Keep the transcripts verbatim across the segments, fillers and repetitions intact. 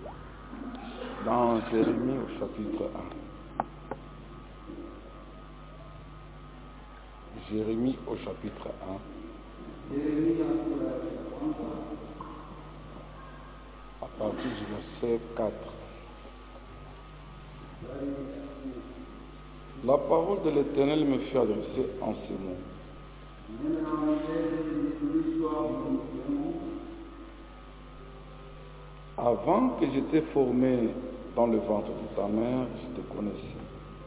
Dans Jérémie au chapitre un. Jérémie au chapitre un. À partir du verset quatre. La parole de l'Éternel me fut adressée en ces mots. Avant que j'étais formé dans le ventre de ta mère, je te connaissais.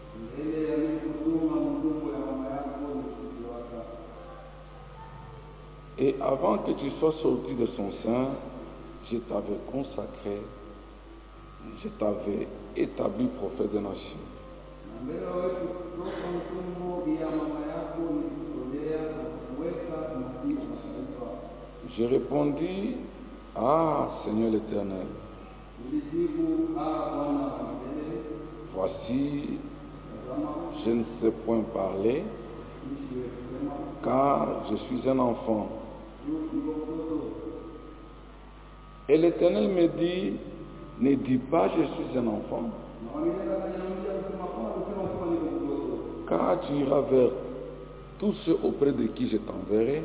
Et avant que tu sois sorti de son sein, je t'avais consacré, je t'avais établi prophète des nations. Je répondis, ah Seigneur l'Éternel, voici, je ne sais point parler, car je suis un enfant. Et l'Éternel me dit, ne dis pas je suis un enfant, car tu iras vers tous ceux auprès de qui je t'enverrai,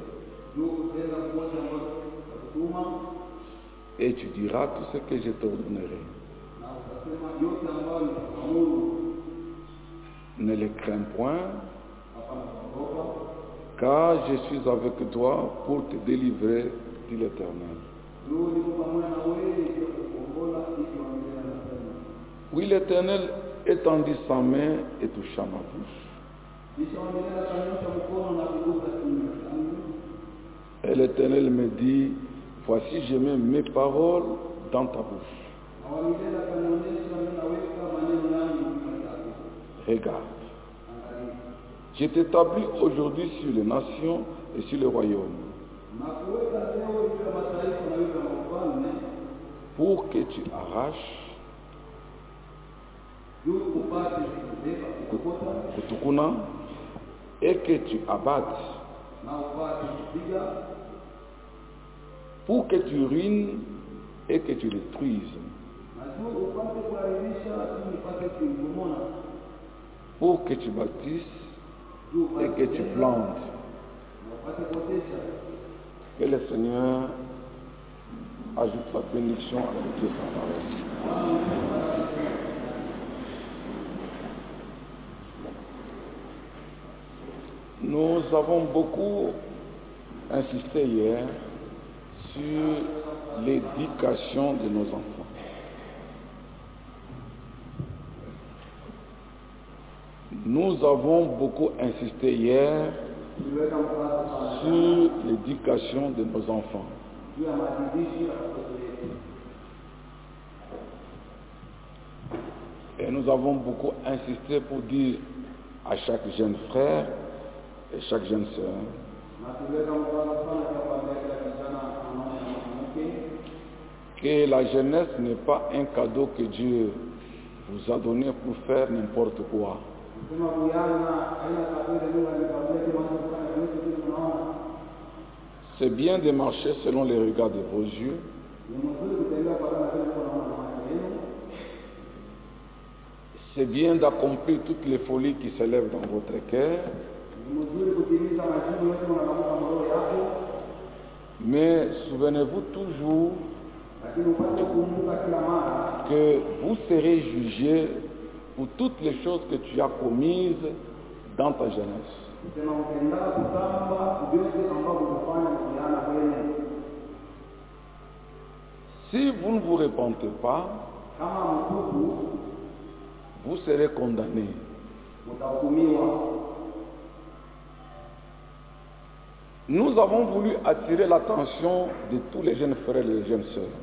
et tu diras tout ce que je t'ordonnerai. Ne les crains point, car je suis avec toi pour te délivrer, dit l'Éternel. Oui, l'Éternel étendit sa main et toucha ma bouche. Et l'Éternel me dit, voici je mets mes paroles dans ta bouche. Regarde, je t'établis aujourd'hui sur les nations et sur les royaumes, pour que tu arraches kutukuna et que tu abattes, pour que tu ruines et que tu détruises, pour que tu bâtisses et que tu plantes. Que le Seigneur ajoute la bénédiction à l'écoute de sa parole. Nous avons beaucoup insisté hier sur l'éducation de nos enfants. Nous avons beaucoup insisté hier sur l'éducation de nos enfants. Et nous avons beaucoup insisté pour dire à chaque jeune frère et chaque jeune sœur que la jeunesse n'est pas un cadeau que Dieu vous a donné pour faire n'importe quoi. C'est bien de marcher selon les regards de vos yeux, c'est bien d'accomplir toutes les folies qui s'élèvent dans votre cœur, mais souvenez-vous toujours que vous serez jugé pour toutes les choses que tu as commises dans ta jeunesse. Si vous ne vous repentez pas, vous serez condamné. Nous avons voulu attirer l'attention de tous les jeunes frères et les jeunes sœurs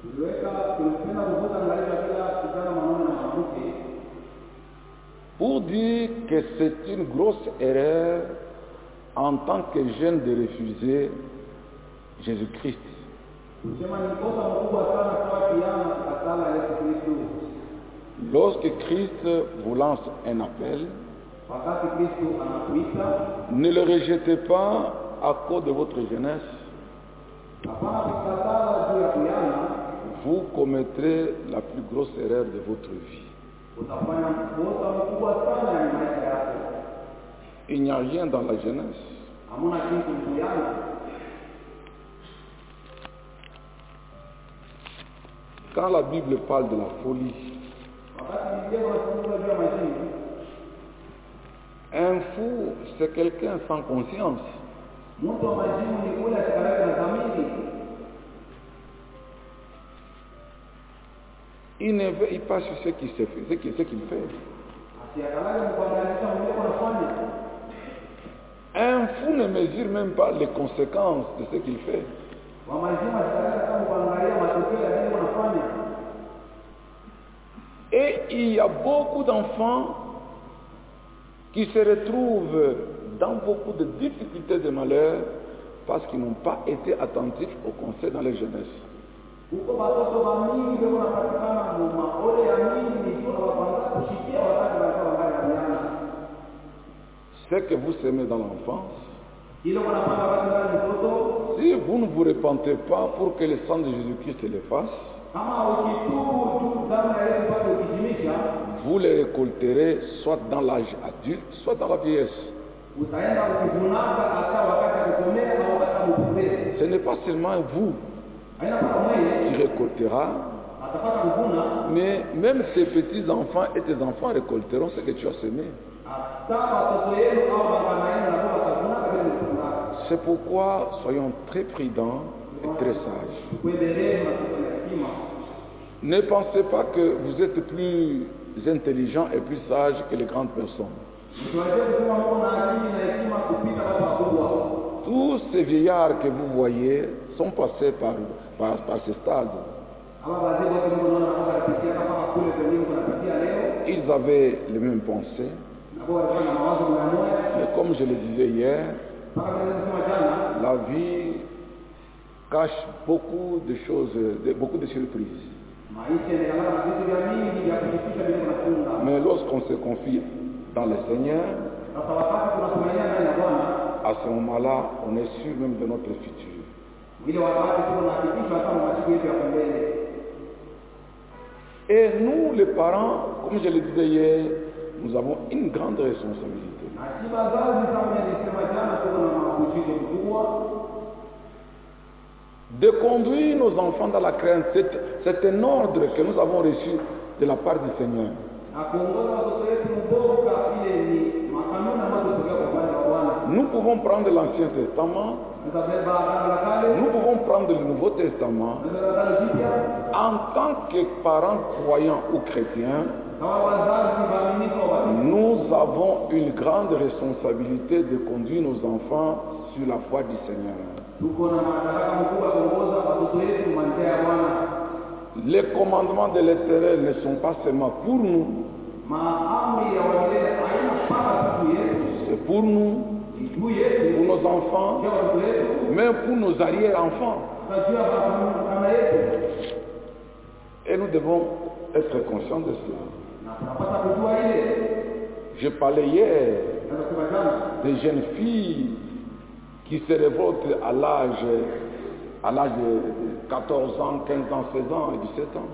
pour dire que c'est une grosse erreur en tant que jeune de refuser Jésus-Christ. Lorsque Christ vous lance un appel, ne le rejetez pas à cause de votre jeunesse. vous commettrez la plus grosse erreur de votre vie. Il n'y a rien dans la jeunesse. Quand la Bible parle de la folie, un fou, c'est quelqu'un sans conscience. Il ne veille pas sur ce qu'il fait, ce qu'il fait. Un fou ne mesure même pas les conséquences de ce qu'il fait. Et il y a beaucoup d'enfants qui se retrouvent dans beaucoup de difficultés de malheur parce qu'ils n'ont pas été attentifs au conseil dans la jeunesse. Ce que vous semez dans l'enfance, si vous ne vous repentez pas pour que le sang de Jésus-Christ se l'efface, vous les récolterez soit dans l'âge adulte, soit dans la vieillesse. Ce n'est pas seulement vous qui récoltera, mais même tes petits-enfants et tes enfants récolteront ce que tu as semé. C'est pourquoi soyons très prudents et très sages. Ne pensez pas que vous êtes plus intelligent et plus sage que les grandes personnes. Tous ces vieillards que vous voyez sont passés par, par, par ce stade. Ils avaient les mêmes pensées. Mais comme je le disais hier, la vie cache beaucoup de choses, de, beaucoup de surprises. Mais lorsqu'on se confie dans le Seigneur, à ce moment-là, on est sûr même de notre futur. Et nous, les parents, comme je le disais hier, nous avons une grande responsabilité. De conduire nos enfants dans la crainte, c'est un ordre que nous avons reçu de la part du Seigneur. Nous pouvons prendre l'Ancien Testament, nous pouvons prendre le Nouveau Testament. En tant que parents croyants ou chrétiens, nous avons une grande responsabilité de conduire nos enfants sur la foi du Seigneur. Les commandements de l'Éternel ne sont pas seulement pour nous, c'est pour nous, pour nos enfants, même pour nos arrière-enfants. Et nous devons être conscients de cela. Je parlais hier des jeunes filles qui se révoltent à l'âge à l'âge de quatorze ans, quinze ans, seize ans et dix-sept ans.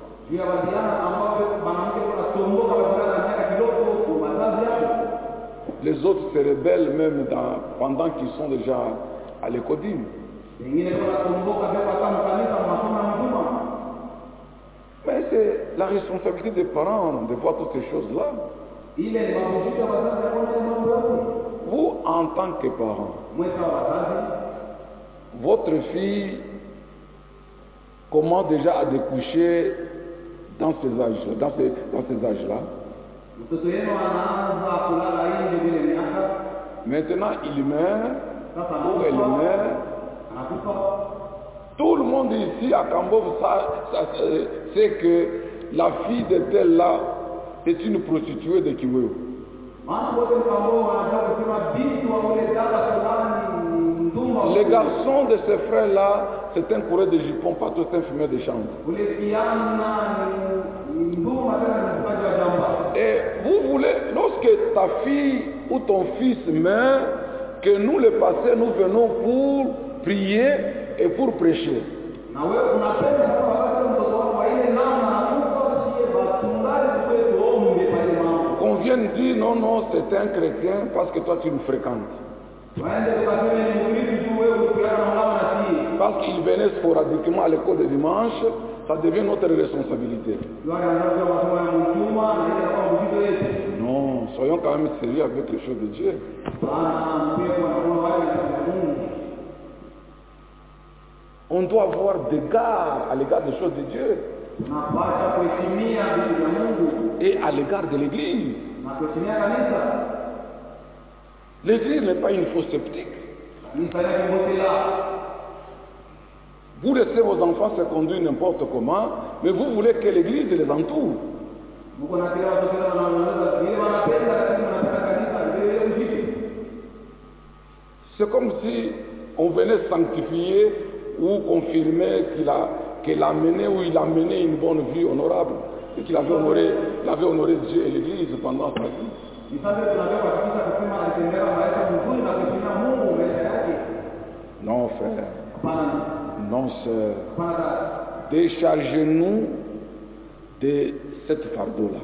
Les autres se rebellent même dans, pendant qu'ils sont déjà à l'écodime. Mais c'est la responsabilité des parents de voir toutes ces choses-là. Vous, en tant que parent, votre fille commence déjà à découcher dans ces âges, dans ces, dans ces âges-là. Maintenant, il meurt, ou elle meurt. Tout le monde ici à Cambove sait que la fille de tel là est une prostituée de Kiweo. Les garçons de ces frères-là, c'est un coureur de jupons, pas tout un fumeur de chanvre. Et vous voulez, lorsque ta fille ou ton fils meurt, que nous les passés, nous venons pour prier et pour prêcher. viennent dire non, non, c'est un chrétien parce que toi tu nous fréquentes. Parce qu'il venait sporadiquement à l'école de dimanche, ça devient notre responsabilité. Non, soyons quand même sérieux avec les choses de Dieu. On doit avoir des gardes à l'égard des choses de Dieu. Et à l'égard de l'Église. L'Église n'est pas une fausse sceptique. Vous laissez vos enfants se conduire n'importe comment, mais vous voulez que l'Église les entoure. C'est comme si on venait sanctifier ou confirmer qu'il a, qu'il a mené ou il a mené une bonne vie honorable et qu'il avait honoré, il avait honoré Dieu et l'Église pendant sa vie. Non, frère. Non, sœur. Déchargez-nous de cette fardeau-là.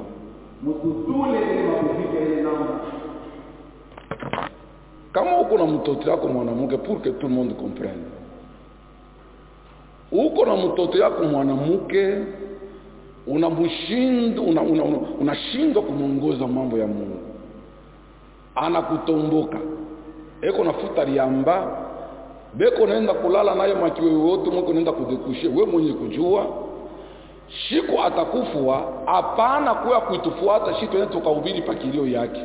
Kama uko na mtoto yako mwanamke, pour que tout le monde comprenne, uko na mtoto yako mwanamke, unamshinda unashindwa una, una kumuongoza mambo ya Mungu, anakutomboka, eko nafuta liamba, beko naenda kulala naye makiwe wote, mweko naenda kudekushe, we mwenye kujua shiko atakufua. Hapana kuya kuitufuata shito yetu tukahubiri pakilio yake.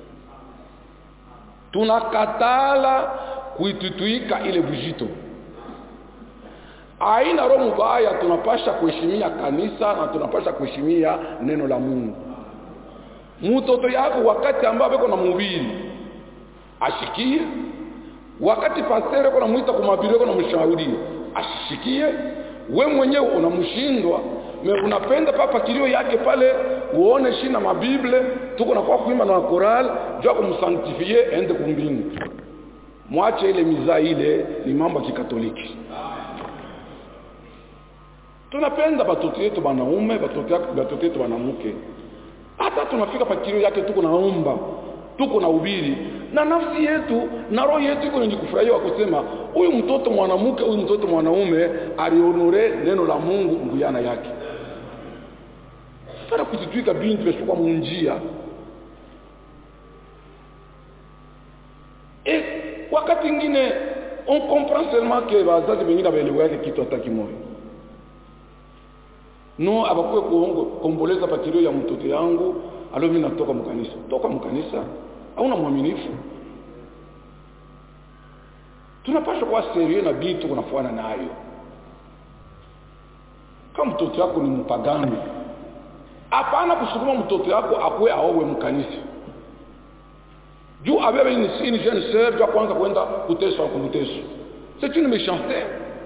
Tunakatala kuitutuika ile bujito. Aina roho mbaya, tunapasha kuheshimia kanisa na tunapasha kuheshimia neno la Mungu. Mtoto yako wakati ambapo beko na mhubiri ashikie, wakati pastor yuko namuita kumabiri yuko namshauri ashikie, we mwenyewe unamshindwa, me unapenda papa kilio yake pale uone shina mabible tuko na kwa kuimba na choral jua kumsanctifie ende kumbingu. Mwache ile miza, ile ni mambo ya Kikatoliki. Tunapenda batoto yetu banaume, batoto yetu batoto yetu banamke. Hata tunafika pa kilio yake tuko naomba, tuko na ubiri na nafsi yetu na roho yetu iko ni kufurahia kusema huyu mtoto mwanamke, huyu mtoto mwanaume alionore neno la Mungu nguyana yake. Para kujitwika binti beshuka munjia. Et wakati ingine on comprend seulement que bazazi bengine baelewa yake kitu hata kimoja. No abakuwe kuongo komboleza pakilio ya mtoto yangu, alo mimi natoka mkanisa. Toka mkanisa hauna mwaminifu. Tunapaswa kuwa serious na bitu kunafuana nayo. Kama mtoto yako ni mpagani, hapana kusukuma mtoto yako akwe aowe mkanisa. Juu abebe ni une jeune sœur juu kwanza kwenda kuteswa kumteso. C'est une méchanceté.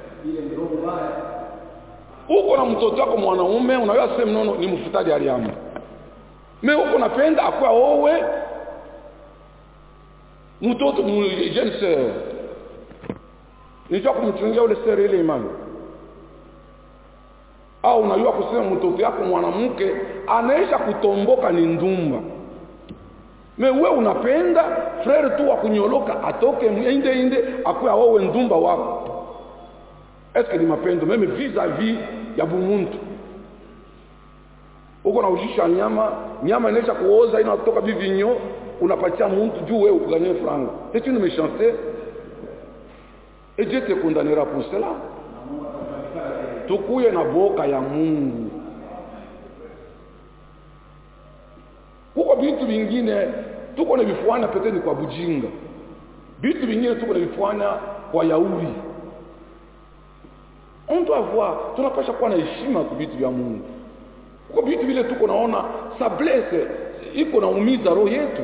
Uko na mtoto wako mwanaume unaweza sema nono ni mfutaji aliamu. Me uko napenda akwa owe mtoto jeune sœur. Nijua kumchungia ule sœur ile imani. Au unajua kusema mtoto yako mwanamke anaisha kutomboka ni ndumba. Me wewe unapenda frere tu wa kunyoloka atoke inde inde akwe aowe ndumba wako. Est-ce que ni mapendo meme vis-à-vis ya bumuntu? Uko na ujisha nyama, nyama inaisha kuoza inatoka bivinyo, unapatia muntu juu wewe ukuganye franga. C'est une méchanceté. Et Dieu te condamnera pour cela. Tukuye na boka ya Mungu. Kuko vitu vingine tuko na vifuana peteni kwa bujinga. Vitu vingine tuko na vifuana kwa yauli. On doit voir, tunapasha kuwa na heshima kwa vitu vya Mungu. Kwa vitu vile tuko naona ça blesse, iko na umiza roho yetu.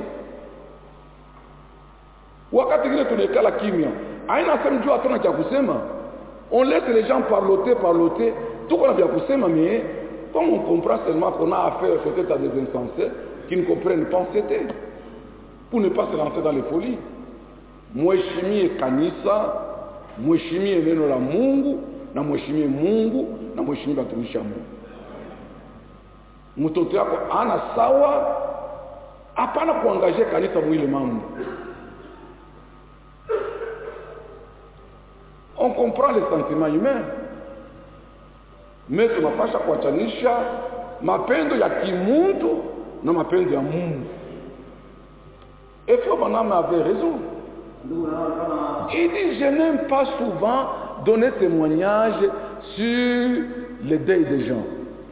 Wakati vile tunekala kimya, haina sema jua hatuna cha kusema. On laisse les gens parloter, parloter, tuko na vya kusema, mais comme on comprend seulement qu'on a affaire peut-être à des insensés qui ne comprennent pas c'était, pour ne pas se lancer dans les folies. Mheshimie kanisa, mheshimie neno la Mungu, na mheshimie Mungu, na mheshimie watumishi wa Mungu. Mtoto yako ana sawa hapana kuangaje kanisa mwile mambo. On comprend les sentiments humains, mais tunapasha kuachanisha mapendo ya kimuntu na mapendo ya Mungu. Et Frère Branham avait raison. Il dit, je n'aime pas souvent donner témoignage sur les deuils des gens.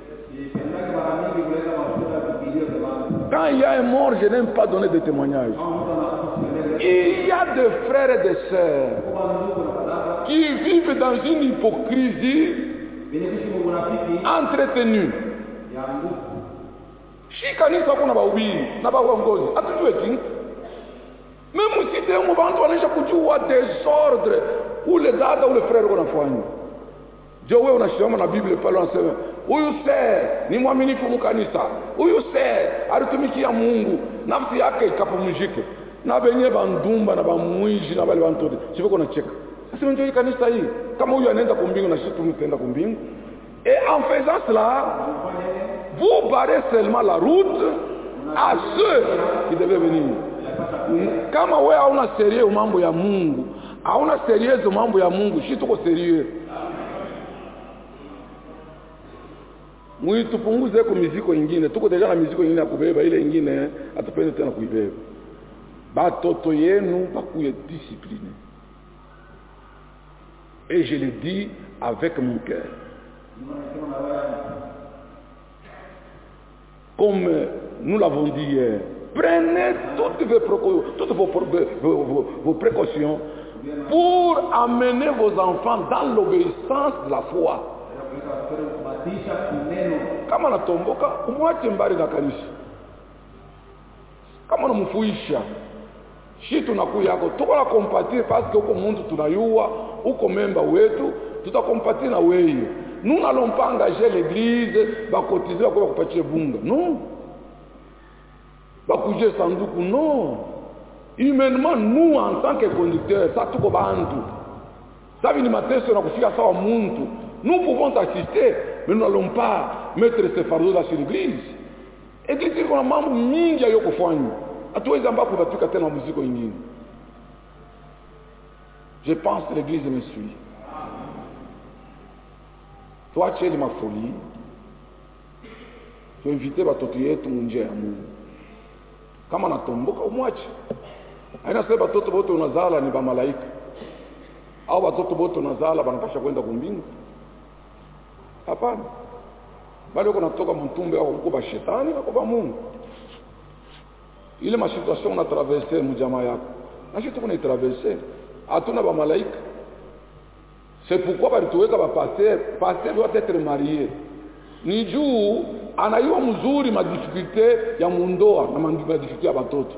Quand il y a un mort, je n'aime pas donner de témoignages. Il y a des frères et des sœurs qui vivent dans une hypocrisie entretenue. Si kanisa kuna bawili na baongozi atujue kintu. Même si tu es un bantu wanaisha kujua désordre ule dada ule frère wanafanya. Jo wewe unashoma na Biblia pale unasema huyu se ni mwaminifu mkanisa. Huyu se alitumikia Mungu, nafsi yake ikapumzike. Na benye bandumba na bamwiji na bale bantu. Sivyo kuna cheka. Sasa ndio hii kanisa hii. Kama huyu anaenda kumbingu na sisi tunaenda kumbingu. Et en faisant cela, vous barrez seulement la route à ceux qui devaient venir. Kama wewe hauna sérieux mambo ya Mungu, hauna sérieux mambo ya Mungu, shi tuko sérieux. Mwi tupunguze kwa miziko ingine, tuko deja na miziko ingine ya kubeba, ile ingine atupende tena kuibeba. Batoto yenu bakuye discipliné. Et je le dis avec mon cœur. Comme nous l'avons dit hier, prenez toutes vos, toutes vos, vos, vos, vos précautions pour amener vos enfants dans l'obéissance de la foi. Kama natomboka umwache mbali na kanisa. Kama unamfuisha shi tunakuya yako tuko na compatir parce que uko muntu tunayua uko memba wetu tutakompatir na wewe. Nous n'allons pas engager l'église ba cotiser ba kupatia bunga. Non. Ba kuje sanduku non. Humainement nous en tant que conducteurs ça tuko bantu. Ça vini mateso na kufika sawa muntu. Nous pouvons assister, mais nous n'allons pas mettre ce fardeau là sur l'église. Église iko na mambo mingi ya kufanya. Hatuwezi ambapo batuka tena muziki ingine. Je pense que l'église me suit. Tuache ile mafoli. Tuinvite batoto yetu munje ya Mungu. Kama natomboka umwache. Haina sema batoto bote unazala ni ba malaika. Au batoto bote unazala banapasha kwenda kumbingu. Hapana. Bali uko natoka mtumbe au uko ba shetani na kwa Mungu. Ile ma situation na traverser mjamaa yako. Na sisi tuko na traverser. Hatuna ba malaika. C'est pourquoi balituweka ba pasteur, pasteur doit être marié. Ni juu anayua mzuri ma difficulté ya mundoa na ma difficulté ya batoto.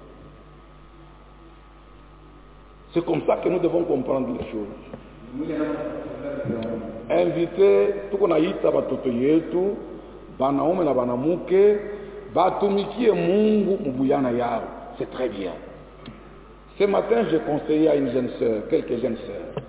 C'est comme ça que nous devons comprendre les choses. Inviter tuko naita batoto yetu banaume na banamuke batumikie Mungu mbuyana yao. C'est très bien. Ce matin, j'ai conseillé à une jeune sœur, quelques jeunes sœurs.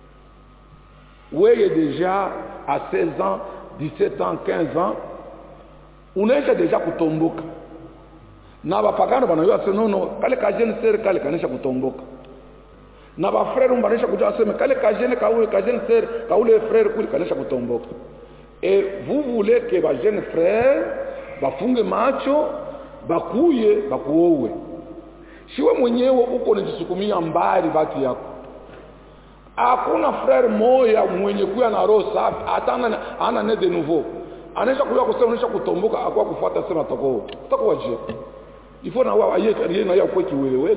Wewe déjà à seize ans, dix-sept ans, quinze ans, unaisha déjà kutomboka. Na bapagano banayua se nono, kale ka jeune sœur kale kanisha kutomboka. Na ba frère mbanisha kujua sema kale ka jeune ka ule ka jeune sœur, ka ule frère kule kanisha kutomboka. Et vous voulez que ba jeune frère bafunge macho, bakuye, bakuowe. Shiwe mwenyewe uko unajisukumia mbali baki yako. Hakuna frère moya mwenye kuya na roho safi hata ana ana ne de nouveau. Anaisha kuya kusema anaisha kutomboka akwa kufuata sema toko. Toko je. Il faut na wa aye kariye na ya kwa kiwelewele.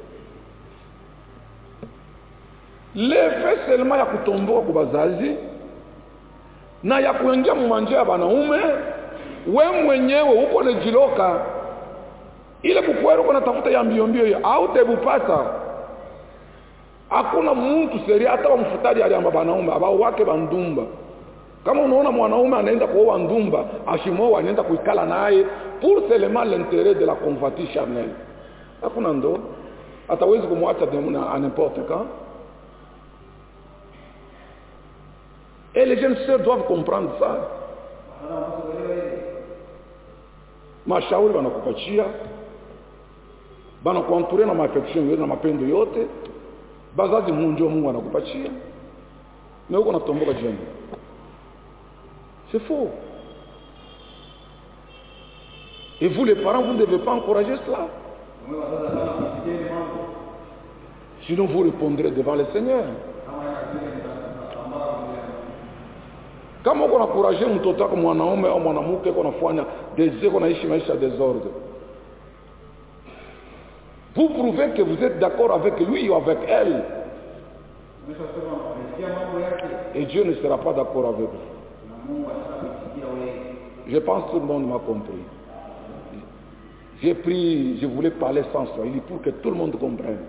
Le fait seulement ya kutomboka kwa bazazi na ya kuingia mmanjia banaume wewe mwenyewe uko lejiloka ile bukwero kuna tafuta ya mbio mbio au tebupata. Hakuna mtu seria hata wamfutari aliamba banaume abao wake bandumba. Kama unaona mwanaume anaenda kuoa ndumba, ashimoa anaenda kuikala naye pour seulement l'intérêt de la convoitise charnelle. Hakuna ndo atawezi kumwacha demuna à n'importe quand. Et les jeunes sœurs doivent comprendre ça. Mashauri wanakupatia bana kuanture na affection yote na mapendo yote, bazazi munjo Mungu anakupatia. Mais uko natomboka jeni. C'est faux. Et vous les parents, vous ne devez pas encourager cela. Sinon vous répondrez devant le Seigneur. Kama uko encourager mtoto wako mwanaume au mwanamke uko nafanya des uko naishi maisha désordre, vous prouvez que vous êtes d'accord avec lui ou avec elle. Et Dieu ne sera pas d'accord avec vous. Je pense que tout le monde m'a compris. J'ai pris, je voulais parler sans Swahili pour que tout le monde comprenne.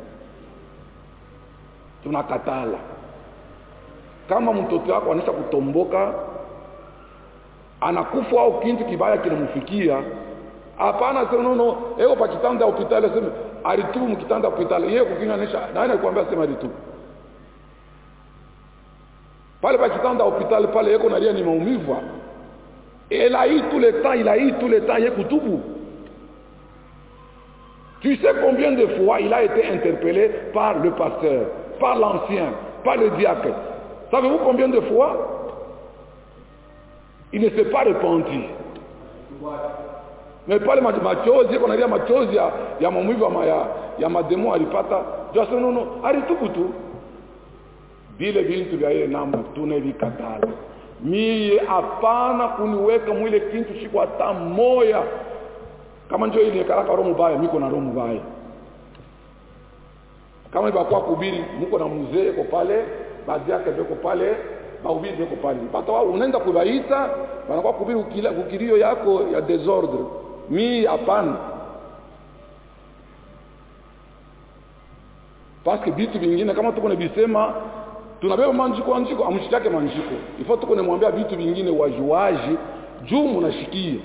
Tunakatala. Kama mtoto wako anaisha kutomboka, anakufa au kintu kibaya kinamfikia, hapana sema no no, eo pa kitanda hospitali sema alitubu mkitanda hospitali, yeye kukinganisha nani alikwambia sema alitubu? Pale pa kitanda hospitali pale yeko nalia ni maumivu. Et là il tout le temps, il a eu tout le temps yeye kutubu. Tu sais combien de fois il a été interpellé par le pasteur, par l'ancien, par le diacre. Savez-vous combien de fois? Il ne s'est pas repenti. Mais pale machozi, qu'on a dit machozi ya ya maumivu ya ya mademo alipata, just no no, alitubu tu. Bile bintu vya yeye namba tunavikatala. Mie hapana kuniweka mwile kintu siku hata moya. Kama njoo ile karaka roho mbaya, miko na roho mbaya. Kama ibakuwa kubiri, mko na mzee ko pale, baadhi yake beko pale, bahubiri beko pale. Pata wao unaenda kubaita, wanakuwa kubiri ukila ukirio yako ya desordre. Mi hapana. Parce que vitu vingine kama tuko nebisema, tunabeba manjiko anjiko, amshitake manjiko. Ifo tuko nemwambia vitu vingine wajuaji, juu mnashikia.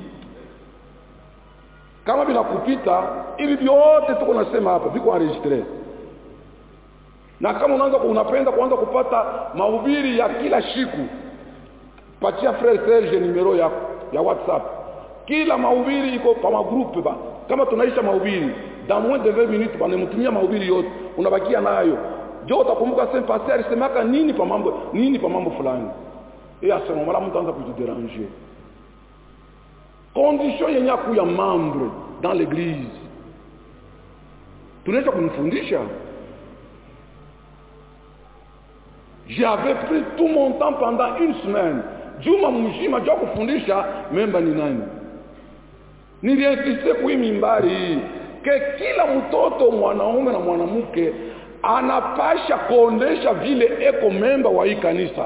Kama bila kupita, hivi vyote tuko nasema hapa, viko enregistré. Na kama unaanza unapenda kuanza kupata mahubiri ya kila siku, patia frère Serge numero ya ya WhatsApp. Kila mahubiri iko kwa magrupe ba. Kama tunaisha mahubiri, dans moins de vingt minutes banemtumia mahubiri yote, unabakia nayo. Jo utakumbuka sema pasteur alisemaka nini pa mambo, nini pa mambo fulani. Et à ce moment-là, mtu anaanza kujidéranger. Condition yenye kuya membre dans l'église. Tunaweza kumfundisha. J'avais pris tout mon temps pendant une semaine. Juma mjima jua kufundisha memba ni nani. Niliinsiste kwa mimbari ke kila mtoto mwanaume na mwanamke anapasha kuonesha vile eko memba wa hii kanisa.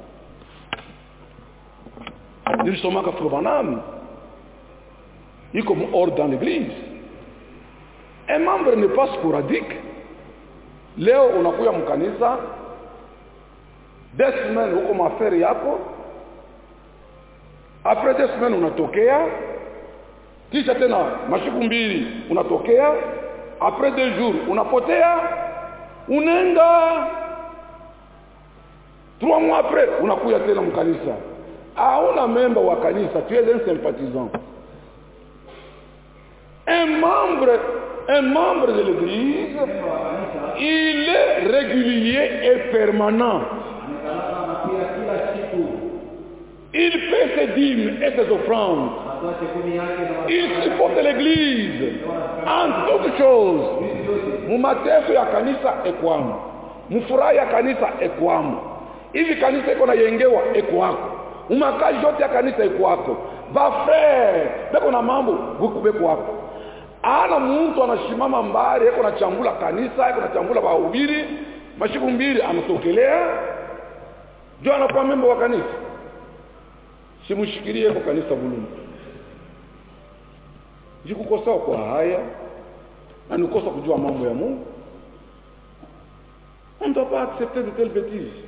Nilisomaka Frobanam. Il comme hors dans l'église. Un membre n'est pas sporadique. Leo unakuya mkanisa, deux semaines uko maferi yako, après deux semaines unatokea, kisha tena mashiku mbili unatokea, après deux jours unapotea, unaenda, trois mois après unakuya tena mkanisa. Hauna memba wa kanisa, tu es un sympathisant. Un membre, un membre de l'église, il est régulier et permanent. Il fait ses dîmes et ses offrandes. Il supporte l'église en toutes choses. Mumateso ya kanisa ekwamu. Mufurahi ya kanisa ekwamu. Hivi kanisa iko na yengewa ekwako. Umakazi yote ya kanisa ekwako. Ba frère, beko na mambo beko wako. Ana mtu anashimama mbari, yako na chambula kanisa, yako na chambula bahubiri, mashiku mbili ametokelea. Jo anakuwa memba wa kanisa. Simushikirie kwa kanisa bulungu. Jikukosa kwa haya, na nukosa kujua mambo ya Mungu. On ne doit pas accepter de telles bêtises.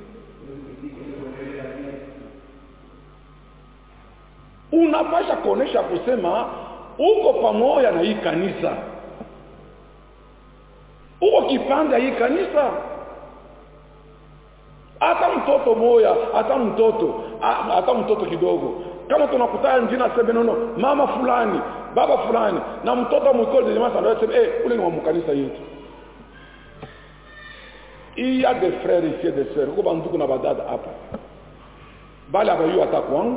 Unapasha kuonesha kusema uko pamoja na hii kanisa. Uko kipanda hii kanisa. Hata mtoto moya, hata mtoto, hata mtoto kidogo Kama tunakutana njina sema nono, mama fulani, baba fulani, na mtoto mwikoli de jamaa ndio sema eh ule ni wa mkanisa yetu. Il y a des frères ici et des sœurs, ko banduku na badada hapa. Bali abayu atakwangu.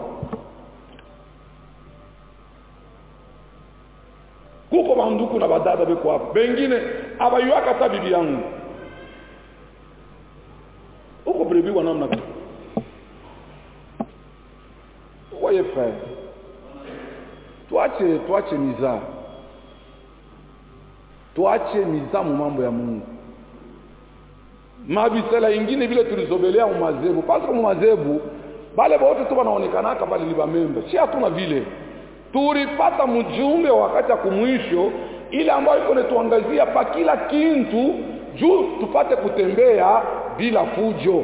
Kuko banduku na badada beko hapa. Bengine abayu akata bibi yangu. Uko brebi wa namna gani? Voyez frère. Tuache tuache miza. Tuache miza mu mambo ya Mungu. Mabisela ingine vile tulizobelea umazebu. Parce que umazebu bale bote tu wanaonekana kama liba member. Si hatuna vile. Tulipata mjumbe wakati ya kumwisho ile ambayo iko netuangazia pa kila kintu juu tupate kutembea bila fujo.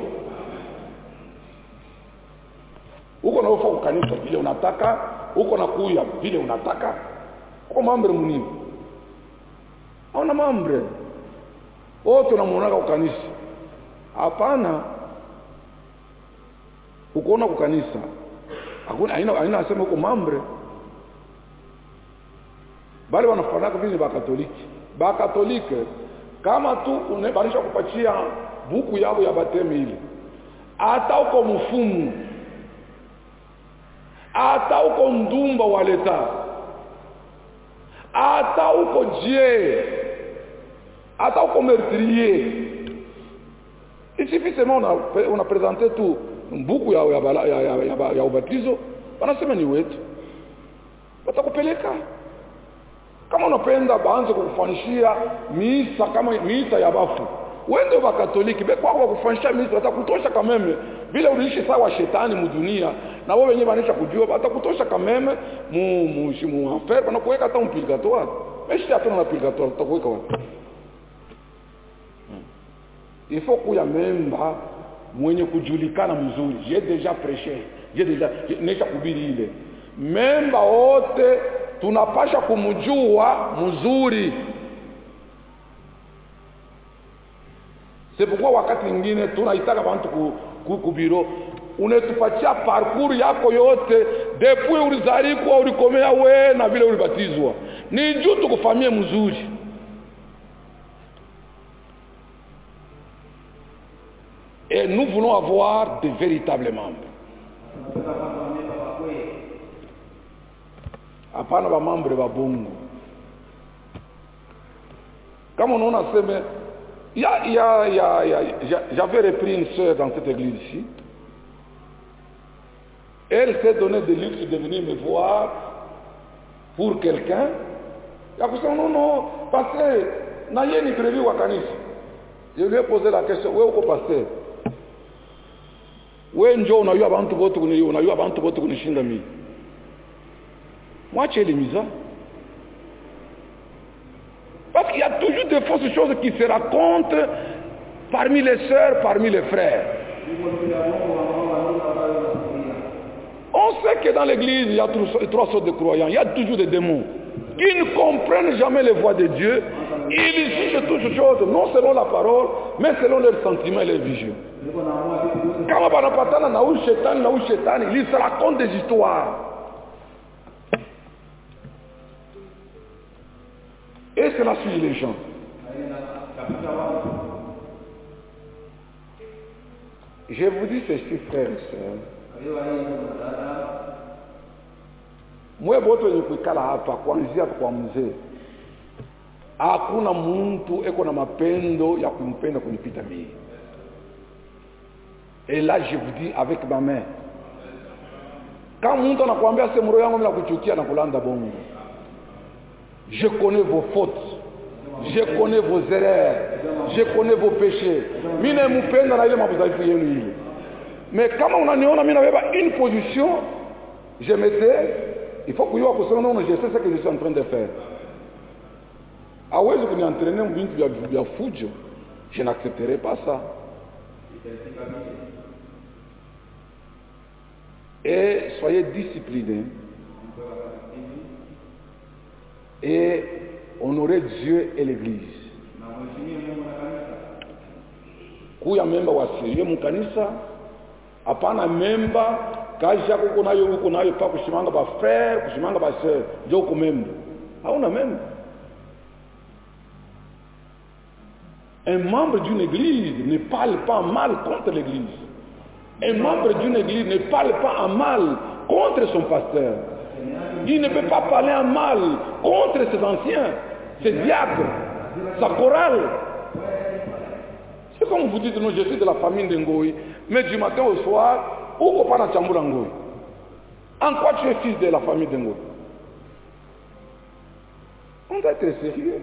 Uko na ufa ukanisa vile unataka, uko na kuya vile unataka. Uko mambre munini. Hauna mambre. Oh tunamuonaka ukanisa. Hapana. Ukoona kukanisa. Hakuna aina aina asema uko mambre. Bali wanafanaka vile ba Katoliki. Ba Katolike kama tu unebanisha kupatia buku yao ya batemi ile. Hata uko mfumu. Hata uko ndumba wa leta. Hata uko je. Hata uko meurtrier. Il suffit seulement on a, on a présenté tout buku ya ya ya ya, ya, ya ubatizo wanasema ni wetu. Watakupeleka. Kama unapenda baanze kukufanishia misa kama misa ya bafu. Wende wa Katoliki be kwa kukufanishia misa watakutosha kameme vile uliishi sawa shetani mudunia na wewe wenyewe banisha kujua watakutosha kameme mu mu mu affaire bana kuweka hata purgatoire. Meshi hata na purgatoire utakuweka wapi? Il faut kuya memba mwenye kujulikana mzuri. J'ai déjà prêché. J'ai déjà nesha kubiri ile. Memba wote tunapasha kumjua mzuri. C'est pourquoi wakati mwingine tunaitaka bantu ku, ku, ku biro unetupatia parcours yako yote depuis ulizalikuwa ulikomea we na vile ulibatizwa. Ni juu tukufamie mzuri. Et nous voulons avoir de véritables membres. Hapana ba membre ba bongo. Comme on a semé, il y a, il y a, il y a, il y a j'avais repris une sœur dans cette église ici. Elle s'est donné de luxe de venir me voir pour quelqu'un. Il a dit non, non, pasteur, n'ayez ni prévu wa kanisa. Je lui ai posé la question, où est le pasteur? Wewe njoo unajua abantu wote kunio unajua abantu wote kunishinda mimi. Mwache les misères. Parce qu'il y a toujours des fausses choses qui se racontent parmi les sœurs, parmi les frères. On sait que dans l'église, il y a trois sortes de croyants. Il y a toujours des démons qui ne comprennent jamais les voix de Dieu. Ils jugent toutes choses, non selon la parole, mais selon leurs sentiments et leurs visions. Quand on a na ou chétan, na ou chétan, ils se racontent des histoires. Et cela suit les gens. Je vous dis ceci, frères et sœurs. Mwe boto wenye kuikala hapa kuanzia kwa mzee. Hakuna mtu eko na mapendo ya kumpenda kunipita mimi. Et là je vous dis avec ma main. Quand mtu anakuambia sema roho yangu mimi nakuchukia na kulanda bongo. Je connais vos fautes. Je connais vos erreurs. Je connais vos péchés. Mimi nampenda na ile mabudhaifu yenu ile. Mais kama unaniona mimi nabeba une position, je m'étais, il faut que yo kusema non, je sais ce que je suis en train de faire. Awezi kunientraîner mbintu vya vya fujo. Je n'accepterai pas ça. Et soyez disciplinés. Et honorez Dieu et l'église. Kuya memba wa sérieux mu kanisa, hapana memba kaja kuko nayo kuko nayo pa kushimanga ba frère kushimanga ba sœur joko même hauna même. Un membre d'une église ne parle pas mal contre l'église. Un membre d'une église ne parle pas en mal contre son pasteur. Il ne peut pas parler en mal contre ses anciens, ses diacres, sa chorale. C'est comme vous dites, non, je suis de la famille d'Ngoï, mais du matin au soir, où on parle à Ngoï? En quoi tu es fils de la famille d'Ngoï? On doit être sérieux.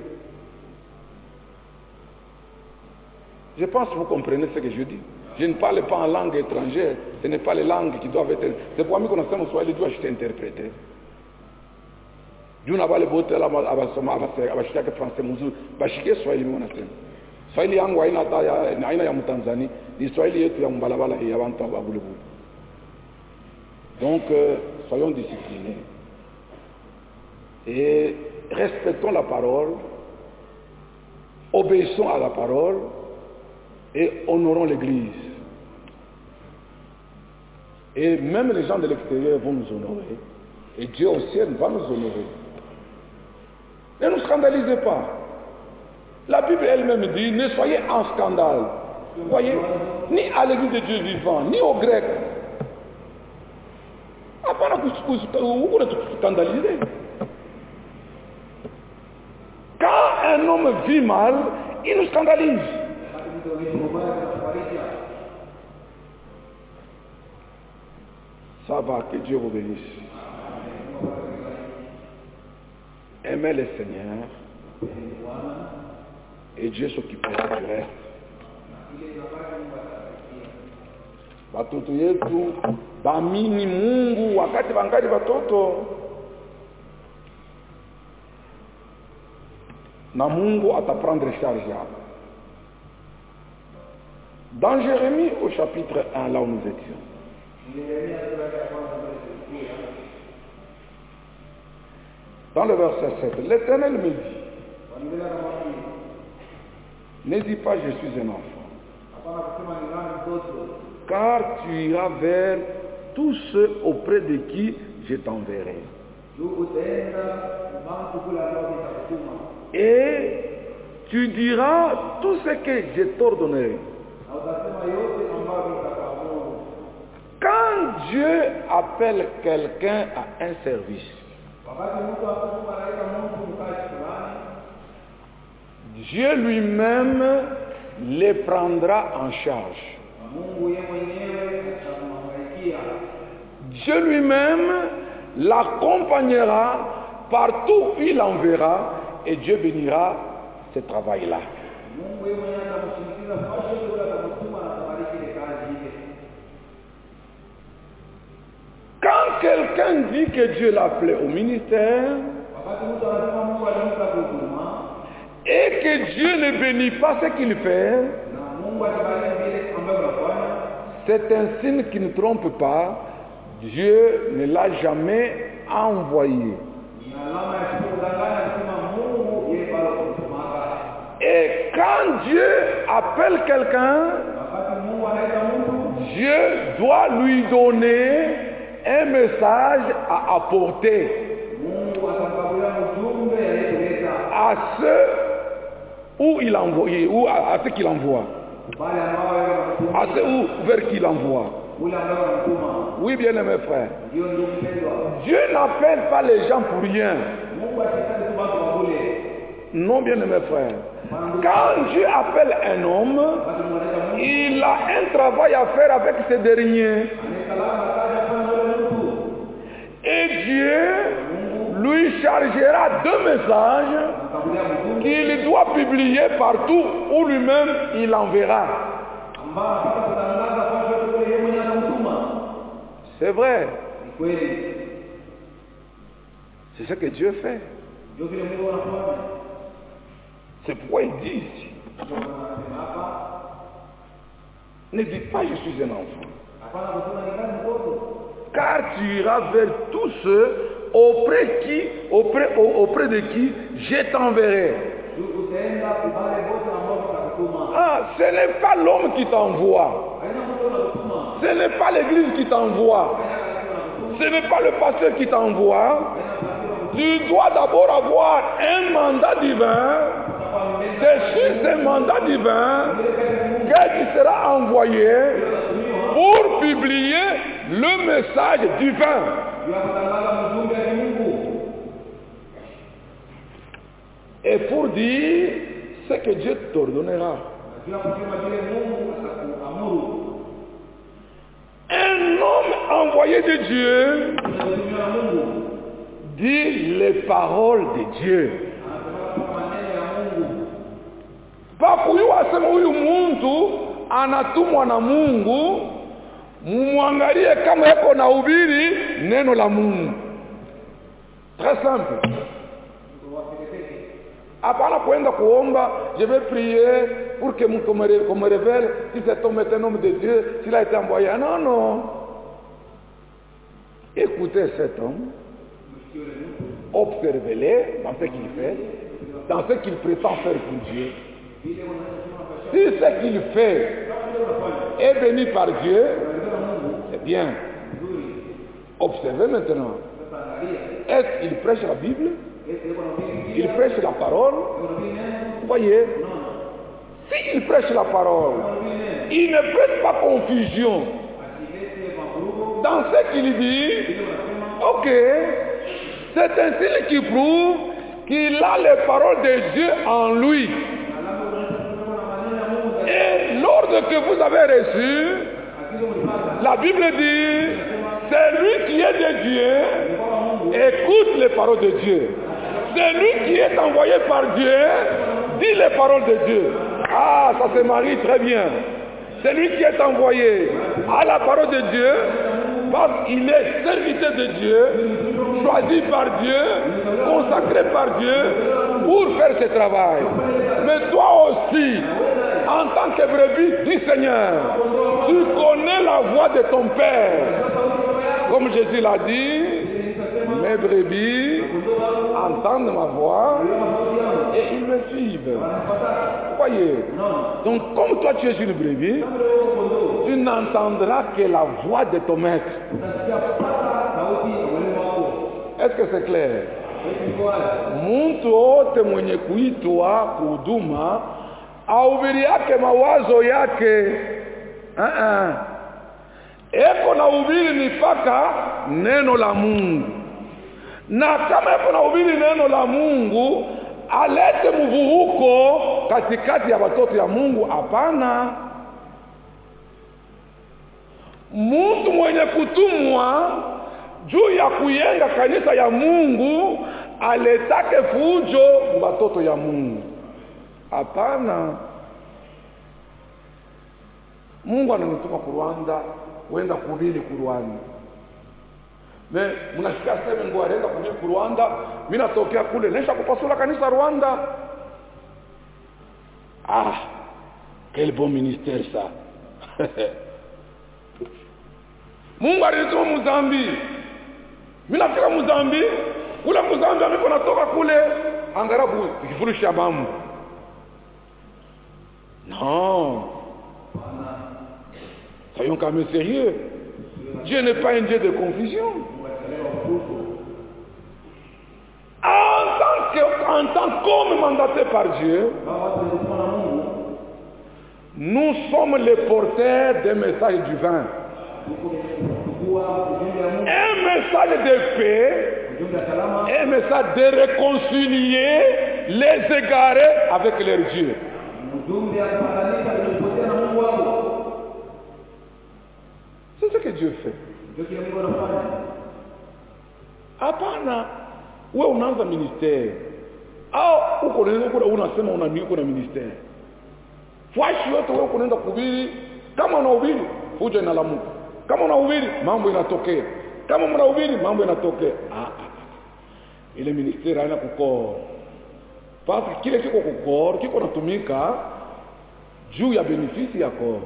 Je pense que vous comprenez ce que je dis. Je ne parle pas en langue étrangère. Ce n'est pas les langues qui doivent être... C'est pour moi qu'on a fait mon soir, il doit acheter interpréter. Dieu n'a pas le beau tel à Basoma, à Bachika français, Mouzou, Bachike Swahili, mon assemblée. Swahili yangu haina haina ya Mtanzania, ni Swahili yetu ya Mbalabala ya Bantu wa Bulubu. Donc, euh, soyons disciplinés. Et respectons la parole, obéissons à la parole, et honorons l'Église. Et même les gens de l'extérieur vont nous honorer. Et Dieu au ciel va nous honorer. Ne nous scandalisez pas. La Bible elle-même dit, ne soyez en scandale. Vous voyez, ni à l'Église de Dieu vivant, ni aux Grecs. Après, vous êtes scandalisés. Quand un homme vit mal, il nous scandalise. Ça va, que Dieu vous bénisse. Aimez le Seigneur et Dieu s'occupera du reste. Watoto yetu baamini Mungu wakati bangali watoto, na Mungu ataprendre charge yao. Dans Jérémie au chapitre un, là où nous étions, dans le verset sept, l'Éternel me dit, ne dis pas je suis un enfant, car tu iras vers tous ceux auprès de qui je t'enverrai. Et tu diras tout ce que je t'ordonnerai. Quand Dieu appelle quelqu'un à un service, Dieu lui-même les prendra en charge. Dieu lui-même l'accompagnera partout où il l'enverra et Dieu bénira ce travail-là. Quand quelqu'un dit que Dieu l'a appelé au ministère et que Dieu ne bénit pas ce qu'il fait, c'est un signe qui ne trompe pas. Dieu ne l'a jamais envoyé. Et quand Dieu appelle quelqu'un, Dieu doit lui donner un message à apporter à ceux où il envoie, ou à, à ceux qu'il envoie, à ceux où, vers qui il envoie. Oui, bien aimé frère. Dieu n'appelle pas les gens pour rien. Non, bien aimé frère. Quand Dieu appelle un homme, il a un travail à faire avec ces derniers. Et Dieu lui chargera deux messages qu'il doit publier partout où lui-même il enverra. C'est vrai. C'est ce que Dieu fait. C'est pourquoi il dit ici, ne dis pas je suis un enfant, car tu iras vers tous ceux auprès, qui, auprès, auprès de qui je t'enverrai. Ah, ce n'est pas l'homme qui t'envoie. Ce n'est pas l'église qui t'envoie. ce n'est pas le pasteur qui t'envoie. Tu dois d'abord avoir un mandat divin. C'est sur ce mandat divin que tu seras envoyé pour publier le message divin. Et pour dire ce que Dieu t'ordonnera. Un homme envoyé de Dieu dit les paroles de Dieu. Pakuyua sema huyu mtu anatumwa na Mungu, mumwangalie kama yako na ubiri neno la Mungu. Très simple. Apana kuenda kuomba, je vais prier pour que mon qu'on me révèle si cet homme est un homme de Dieu, s'il a été envoyé. Non, non. Écoutez cet homme, observez-le dans ce qu'il fait, dans ce qu'il prétend faire pour Dieu. Si ce qu'il fait est béni par Dieu, c'est bien. Observez maintenant. Est-ce qu'il prêche la Bible? Il prêche la parole? Vous voyez? S'il prêche la parole, il ne prête pas confusion dans ce qu'il dit. Ok, c'est un signe qui prouve qu'il a les paroles de Dieu en lui. Et l'ordre que vous avez reçu, la Bible dit, c'est lui qui est de Dieu, écoute les paroles de Dieu. C'est lui qui est envoyé par Dieu, dit les paroles de Dieu. Ah, ça se marie très bien. C'est lui qui est envoyé à la parole de Dieu, parce qu'il est serviteur de Dieu, choisi par Dieu, consacré par Dieu, pour faire ce travail. Mais toi aussi, en tant que brebis du Seigneur, tu connais la voix de ton Père. Comme Jésus l'a dit, mes brebis entendent ma voix et ils me suivent. Vous voyez? Donc comme toi tu es une brebis, tu n'entendras que la voix de ton maître. Est-ce que c'est clair? Mtu wote mwenye kuitwa kuhuduma ahubiri yake mawazo yake. Uh-uh. Eko na ubiri ni paka neno la Mungu. Na kama eko na ubiri neno la Mungu, alete mvuhuko katikati ya watoto ya Mungu? Hapana. Mtu mwenye kutumwa juu ya kuyenga kanisa ya Mungu aletake fujo watoto ya Mungu? Hapana. Mungu ananituma ku Rwanda, wenda kuhubiri ku Rwanda. Me mnasikia sema ngo aenda kuhubiri ku Rwanda, mimi natokea kule, nesha kupasula kanisa Rwanda. Ah, quel bon ministère ça. Mungu alinituma Mozambique. Mimi nafika Mozambique, kule Mozambique niko natoka kule angarabu kifurushi ya mamu. Non. Soyons quand même sérieux. Dieu n'est pas un Dieu de confusion. En tant que, en tant qu'homme mandaté par Dieu, nous sommes les porteurs des messages divins. Un message de paix, un message de réconcilier les égarés avec leur Dieu. C'est ce que Dieu fait. Hapana, wewe unaanza ministère au uko uko unasema unaniuko na ministère. Fuashi yote wewe unaenda kuhubiri, kama unahubiri fujo inalamuka. Kama unahubiri mambo inatokea. Kama mnahubiri mambo yanatokea. Ah, ah. Ile ministère haina kukor. Parce que kile kiko kukor, kiko natumika juu ya bénéfice yako.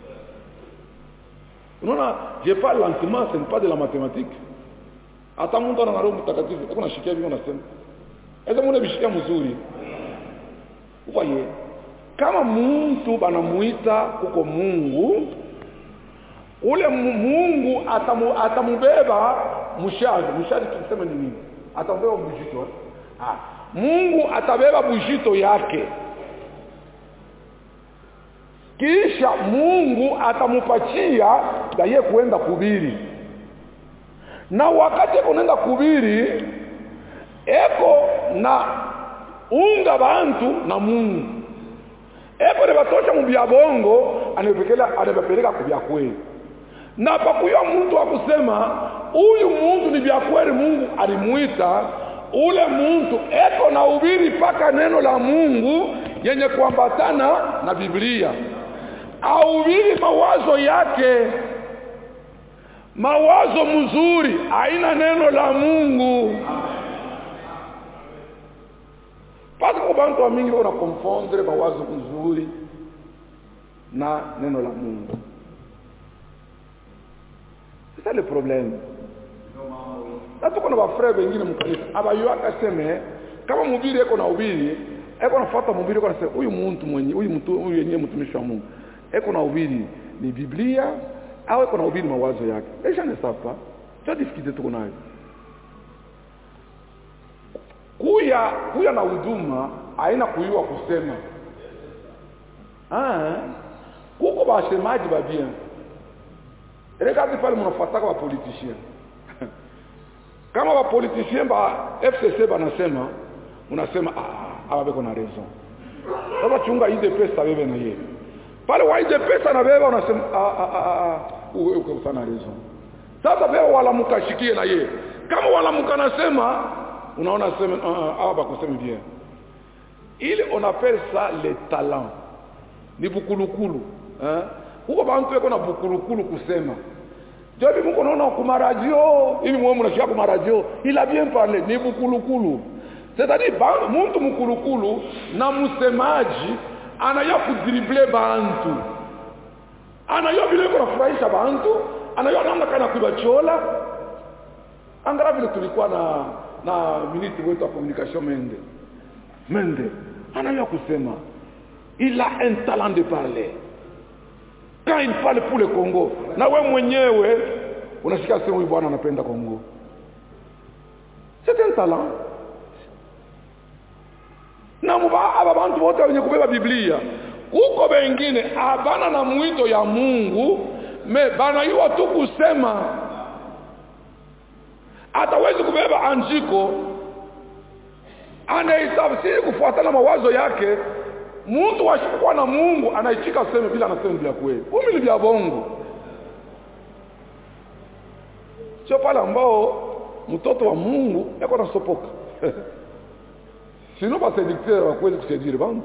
Unaona, je parle lentement, ce n'est pas de la mathématique. Hata mtu ana roho mtakatifu, uko nashikia hivi unasema. Eza mwana bishikia mzuri. Ufaye. Kama mtu banamuita kuko Mungu, ule Mungu atamu, atamubeba mshadi, mshadi tunasema ni nini? Atabeba bujito. Ah, Mungu atabeba bujito yake. Kisha Mungu atamupatia daye kuenda kubiri. Na wakati kunaenda kubiri, eko na unga bantu na Mungu. Eko ne batosha mu bya bongo, anebekela anebepeleka ku bya kweli. Na pakuyo mtu akusema huyu Mungu ni bya kweli, Mungu alimuita ule mtu eko na ubiri paka neno la Mungu yenye kuambatana na Biblia. Aubiri mawazo yake, mawazo mzuri haina neno la Mungu. Parce que bantu wa mingi wana confondre mawazo mzuri na neno la Mungu. C'est ça le problème. Na tuko na bafrère wengine mkanisa abayo akaseme kama mhubiri eko na ubiri, eko nafuata mhubiri kwa nasema huyu mtu mwenye, huyu mtu huyu yenyewe mtumishi wa Mungu. Eko na ubiri ni Biblia au eko na ubiri mawazo yake. Esha ne sapa. Cha difficulté tuko nayo. Kuya kuya na huduma haina kuyua kusema. Ah, kuko basemaji ba bien. Regardez pale mnafuataka wa politiciens. Kama wa politiciens ba F C C banasema, unasema ah, hawa beko na raison. Sasa chunga I D P S bebe na yeye. Pale wa I D P S na bebe unasema ah ah ah uwe uko sana raison. Sasa bebe wala mkashikie na yeye. Kama wala mkanasema unaona sema ah ba kusema bien. Il on appelle ça le talent. Ni bukulukulu, hein? Huko bantu weko na bukulukulu kusema. Jobi mko naona kwa radio, hivi mwe mnashia kwa radio, il a bien parlé, ni bukulukulu. C'est-à-dire mtu mkulukulu na msemaji anaya kudribble bantu. Anaya vile kuna furahisha bantu, anaya namna kana kubachola. Angara vile tulikuwa na na ministre wetu wa communication Mende. Mende anaya kusema il a un talent de parler. Quand il parle pour le Congo, na wewe mwenyewe unashika sema huyu bwana anapenda Congo. C'est un talent. Na mba aba bantu wote wenye kubeba Biblia, huko wengine abana na mwito ya Mungu, me bana yua tu kusema. Atawezi kubeba anjiko, anaisafsiri kufuatana mawazo yake. Mtu washikwa na Mungu anaichika sema bila anasema bila kweli. Umi ni vya bongo. Sio pale ambao mtoto wa Mungu yako na sopoka. Sinon pas séducteur wa kweli kuséduire bantu.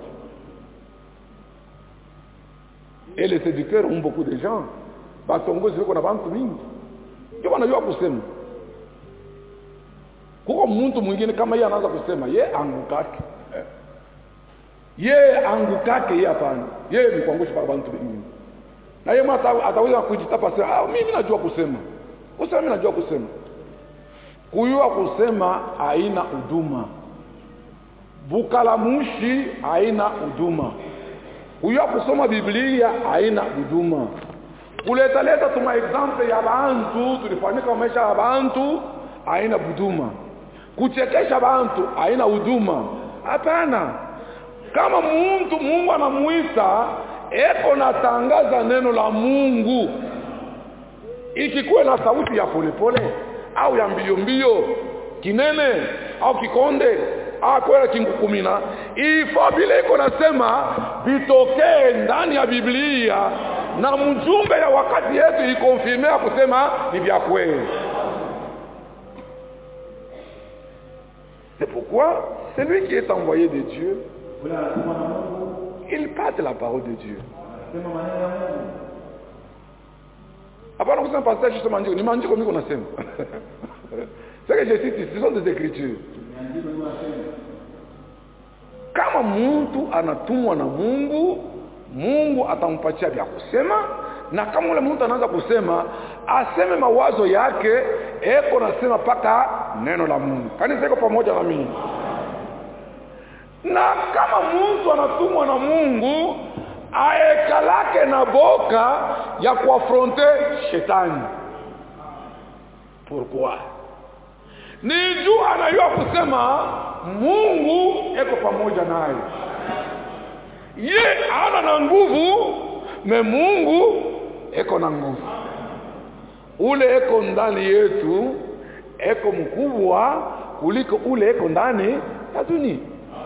Et les séducteurs ont beaucoup de gens. Batongozi wako na bantu mingi. Ndio wanajua kusema. Kuko mtu mwingine kama yeye anaanza kusema, ye angukake. Ye angukake ye hapana. Ye ni kuangusha kwa bantu wengine. Na yeye mata ataweza kujitapa sema, ah mimi najua kusema. Kusema mimi najua kusema. Kuyua kusema haina huduma. Bukalamushi haina huduma. Kuyua kusoma Biblia haina huduma. Kuleta leta tuma example ya bantu, tulifanyika maisha ya bantu haina huduma. Kuchekesha bantu haina huduma. Hapana. Kama mtu Mungu anamuita eko natangaza neno la Mungu, ikikuwe na sauti ya polepole pole, au ya mbio mbio, kinene au kikonde au kwela kingukumina, ifo bila iko nasema bitokee ndani ya Biblia na mjumbe ya wakati yetu ikonfirmea kusema ni vya kweli. C'est pourquoi celui qui est envoyé de Dieu, il parle de la parole de Dieu. Après nous sommes passés justement Dieu, ni manji comme nous nasema. C'est que je cite, ce sont des écritures. Kama mtu anatumwa na Mungu, Mungu atampatia vya kusema, na kama ule mtu anaanza kusema, aseme mawazo yake, eko nasema paka neno la Mungu. Kanisa iko pamoja na mimi. Na kama mtu anatumwa na Mungu, aekalake na boka ya kuafronte shetani. Pourquoi? Ni juu anayua kusema Mungu eko pamoja naye. Ye ana na nguvu, me Mungu eko na nguvu. Ule eko ndani yetu eko mkubwa kuliko ule eko ndani ya dunia.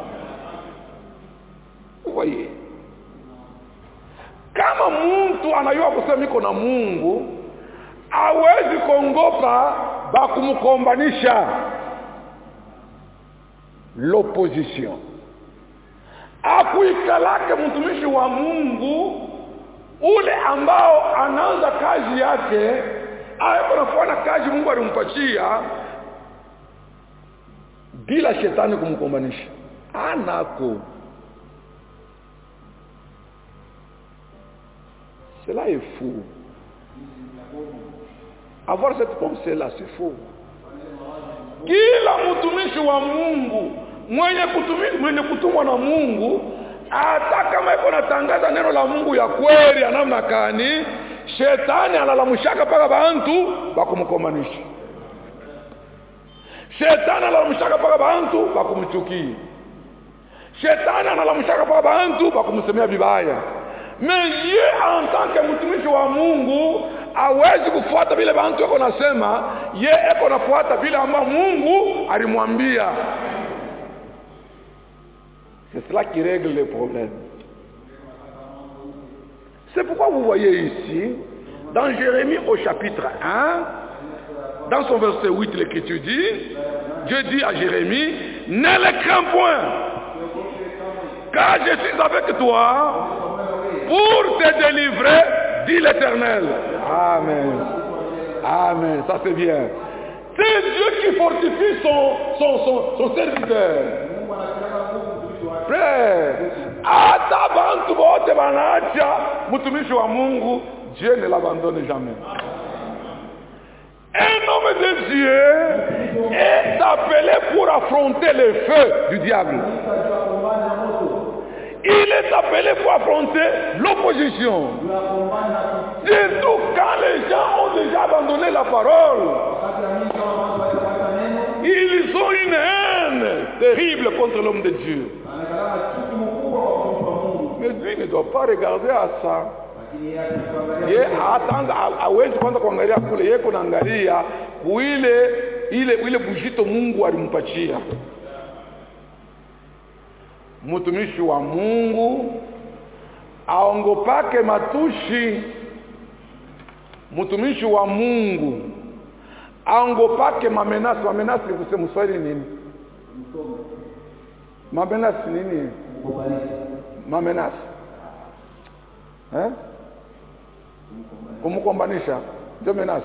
Uwaye. Kama mtu anayua kusema iko na Mungu, hawezi kuongopa ba kumkombanisha l'opposition. Akuikalake mtumishi wa Mungu ule ambao anaanza kazi yake, ayo anafanya kazi Mungu alimpatia bila shetani kumkombanisha. Anako. Cela est fou. Avoir cette pensée-là, c'est faux. Kila mtumishi wa Mungu mwenye kutumia mwenye kutumwa na Mungu, hata kama iko natangaza neno la Mungu ya kweli ya namna gani, shetani analamushaka paka bantu bakumkomanisha. Shetani analamushaka paka bantu bakumchukia. Shetani analamushaka paka bantu bakumsemea vibaya. Mais ye en tant que mtumishi wa Mungu hawezi kufuata vile bantu wako nasema, ye eko nafuata vile ambao Mungu alimwambia. C'est cela qui règle les problèmes. C'est pourquoi vous voyez ici, dans Jérémie au chapitre un, dans son verset huit, l'Écriture dit, Dieu dit à Jérémie, ne le crains point, car je suis avec toi pour te délivrer, dit l'Éternel. Amen. Amen. Ça c'est bien. C'est Dieu qui fortifie son, son, son, son serviteur. Frère, hata bantu bote banacha mtumishi wa Mungu, Dieu ne l'abandonne jamais. Un homme de Dieu est appelé pour affronter les feux du diable. Il est appelé pour affronter l'opposition. Surtout quand les gens ont déjà abandonné la parole. Ils ont une haine terrible contre l'homme de Dieu. Mais lui ne doit pas regarder à ça. Ye atanga hawezi kwanza kuangalia kule, yeye kunaangalia kuile ile ile bujito Mungu alimpatia. Mtumishi wa Mungu aongopake matushi. Mtumishi wa Mungu aongopake mamenasi. Mamenasi ni kusema Swahili nini? Mamenasi nini? Mamenasi. Eh? Kumkombanisha ndio menasi.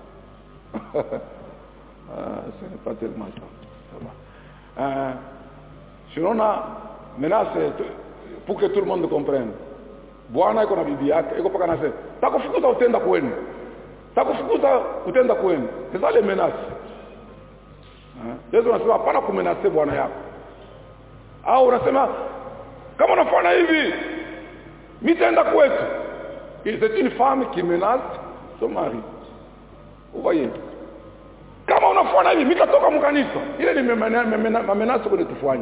Ah, c'est pas tellement ça. Euh, sinon menace pour que tout le monde comprenne. Bwana iko na bibi yake, iko paka nase. Takufukuza utenda kwenu. Takufukuza utenda kwenu. C'est ça les menaces. Hein? Yesu anasema hapana kumenase bwana yako. Au unasema kama unafanya hivi nitaenda kwetu. C'est une femme qui menace son mari. Vous voyez? Kama unafanya hivi nitatoka mkanisa. Ile ni menace kwa nitufanye.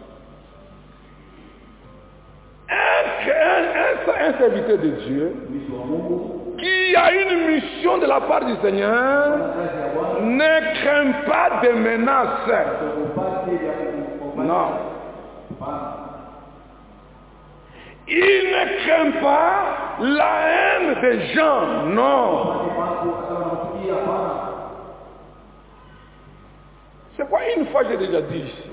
Un, un, un serviteur de Dieu qui a une mission de la part du Seigneur ne craint pas de menaces. Non. Il ne craint pas la haine des gens. Non. C'est quoi une fois j'ai déjà dit ici?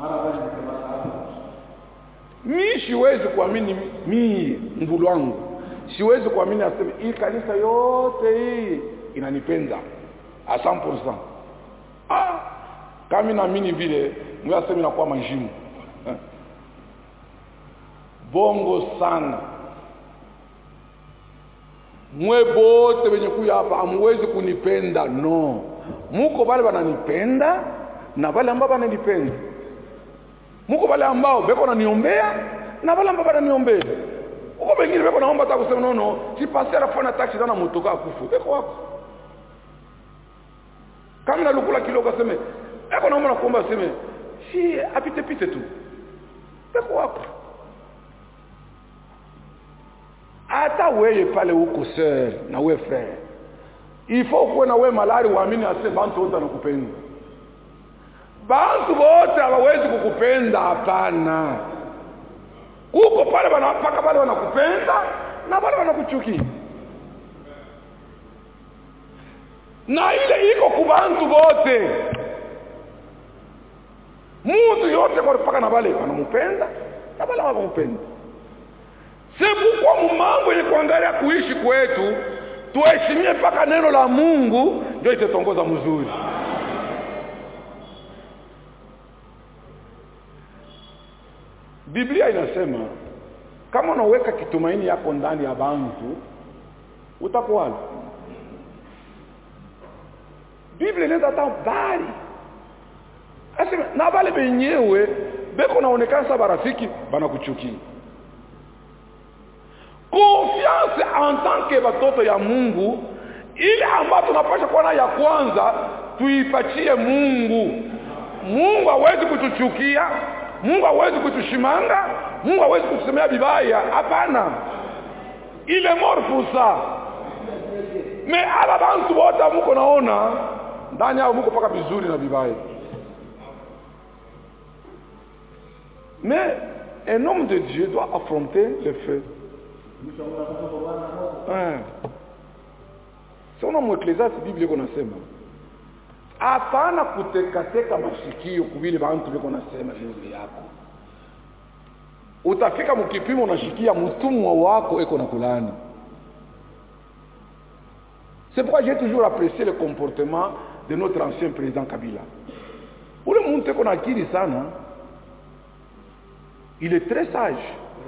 Mi siwezi kuamini mi mvulu wangu. Siwezi kuamini aseme hii kanisa yote hii inanipenda a cent pour cent. Ah, kama naamini vile mwe aseme na kwa majimu. Bongo sana. Mwe bote wenye kuya hapa hamwezi kunipenda. No. Muko wale wananipenda na wale ambao wananipenda. Muko wale ambao beko wananiombea na wale ambao wananiombea. Uko wengine beko naomba hata kusema no no, si passer afanya taxi sana motoka kufu. Beko wako. Kama na lukula kilo kaseme, Eko naomba kuomba sema si apite pite tu. Peko wako. Hata wewe pale huko sir na wewe frère. Il faut kuwe na wewe malari waamini ase bantu wote wanakupenda. Bantu wote hawawezi kukupenda hapana. Huko pale wanapaka pale wanakupenda na pale wanakuchukia. Na ile iko kwa bantu wote. Mtu yote kwa paka na wale wanampenda na wale wanampenda. Sebu kwa mambo yenye kuangalia kuishi kwetu, tuheshimie paka neno la Mungu ndio itatongoza mzuri. Biblia inasema kama unaweka kitumaini yako ndani ya bantu utakuwa. Biblia inaweza tabari. Asema na wale wenyewe beko naonekana sababu rafiki banakuchukia. Confiance en tant que watoto ya Mungu ile ambayo tunapaswa kuwa na ya kwanza tuipatie Mungu. Mungu hawezi kutuchukia, Mungu hawezi kutushimanga, Mungu hawezi kutusemea vibaya, hapana. Ile mort pour ça. Mais ala bantu wote mko naona ndani yao mko paka vizuri na vibaya. Mais un homme de Dieu doit affronter le feu. Hein. Sona mweklezazi Biblia iko nasema hapana kutekateka masikio kubili bantu biko nasema juu yako. Utafika mkipimo unashikia mtumwa wako eko na kulani. C'est pourquoi j'ai toujours apprécié le comportement de notre ancien président Kabila. Ule mtu eko na akili sana. Il est très sage.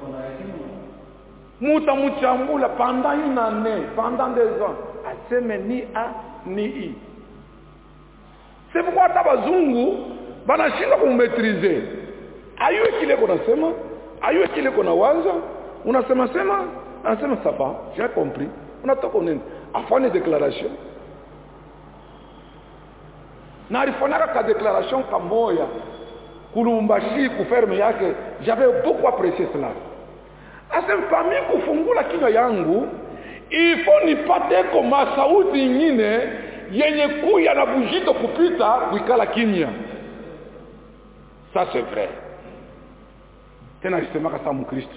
Muta muchambula pendant une année, pendant deux ans, aseme ni a ni i. C'est pourquoi tabazungu banashinda kummaîtriser. Ayue kile kona sema, ayue kile kona waza, unasema sema, anasema ça va, j'ai compris. Unatoka unene, afanye déclaration. Na alifanaka ka déclaration kamoya kulumbashi kuferme yake, j'avais beaucoup apprécié cela. Asem famille kufungula kinywa yangu ifo nipate kama sauti nyingine yenye kuya na bujito kupita kuikala kimya. Ça c'est vrai. Tena alisema kama Mkristo.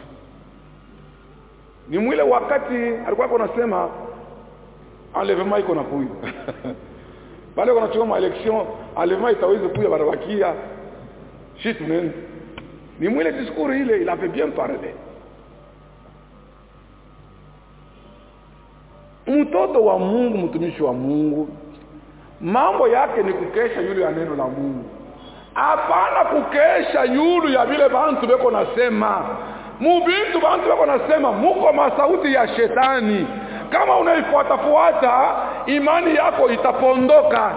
Ni mwile wakati alikuwa anasema enlèvement iko na kuya. Bale wanachukua ma election enlèvement itaweza kuya barabakia. Shitu nene. Ni mwile discours ile il avait bien parlé. Mtoto wa Mungu, mtumishi wa Mungu, mambo yake ni kukesha yule ya neno la Mungu. Hapana kukesha yule ya vile bantu beko nasema. Mubintu bantu beko nasema muko masauti ya shetani. Kama unaifuata fuata, imani yako itapondoka.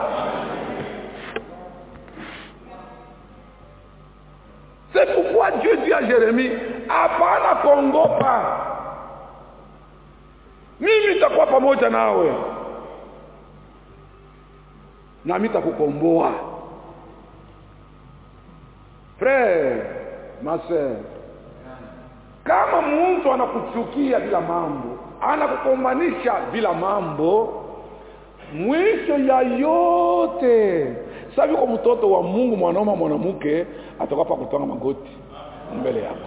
C'est pourquoi Dieu dit à Jérémie, hapana kongopa. Mimi nitakuwa pamoja nawe. Na mimi nitakukomboa. Frère, ma sœur, kama mtu anakuchukia bila mambo, anakukombanisha bila mambo, mwisho ya yote, sabi kwa mtoto wa Mungu, mwanaume mwanamke, atakuwa pa kutonga magoti mbele yako.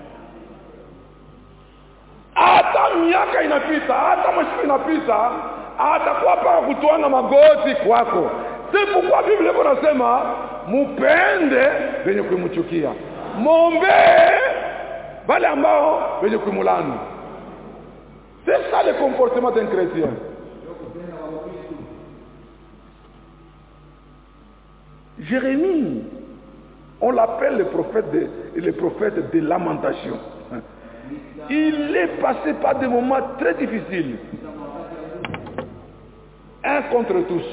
Hata miaka inapita, hata masiku inapita, atakuwa pa kutoanga magoti kwako. C'est pourquoi Biblia inasema mupende wenye kumchukia, muombe wale ambao wenye kumulani. C'est ça le comportement d'un chrétien. Jérémie, on l'appelle le prophète de, le prophète de lamentation. Il est passé par des moments très difficiles. Un contre tous.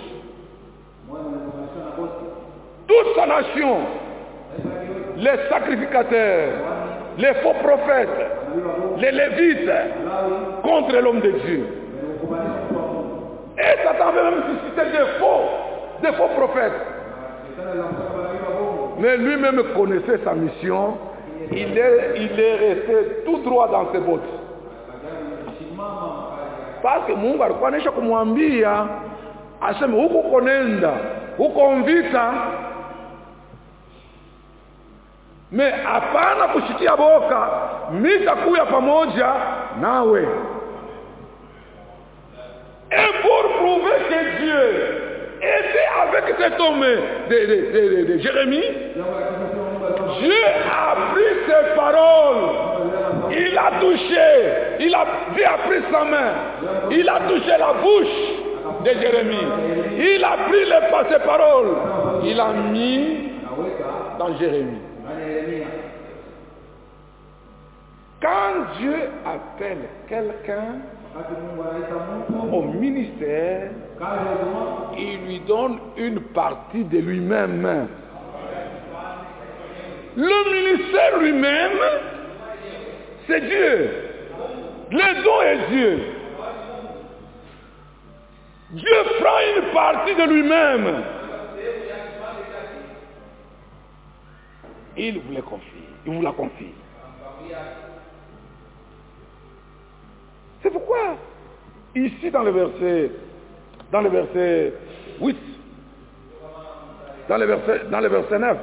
Toute sa nation, les sacrificateurs, les faux prophètes, les lévites, contre l'homme de Dieu. Et Satan veut même susciter des faux, des faux prophètes. Mais lui-même connaissait sa mission. Il est, il est resté tout droit dans ses bottes. Parce que Mungu alikuwa anaisha kumwambia aseme huko konenda, huko mvita. Me hapana kushikia boka, mitakuya pamoja nawe. Et pour prouver que Dieu était avec cet homme de, de, de, de, de Jérémie, Dieu a pris ses paroles, il a touché, il a, Dieu a pris sa main, il a touché la bouche de Jérémie, il a pris les, ses paroles, il a mis dans Jérémie. Quand Dieu appelle quelqu'un au ministère, il lui donne une partie de lui-même. Le ministère lui-même, c'est Dieu. Le don est Dieu. Dieu prend une partie de lui-même. Il vous la confie. Il vous la confie. C'est pourquoi, ici dans le verset, dans le verset huit, dans le verset, dans le verset neuf,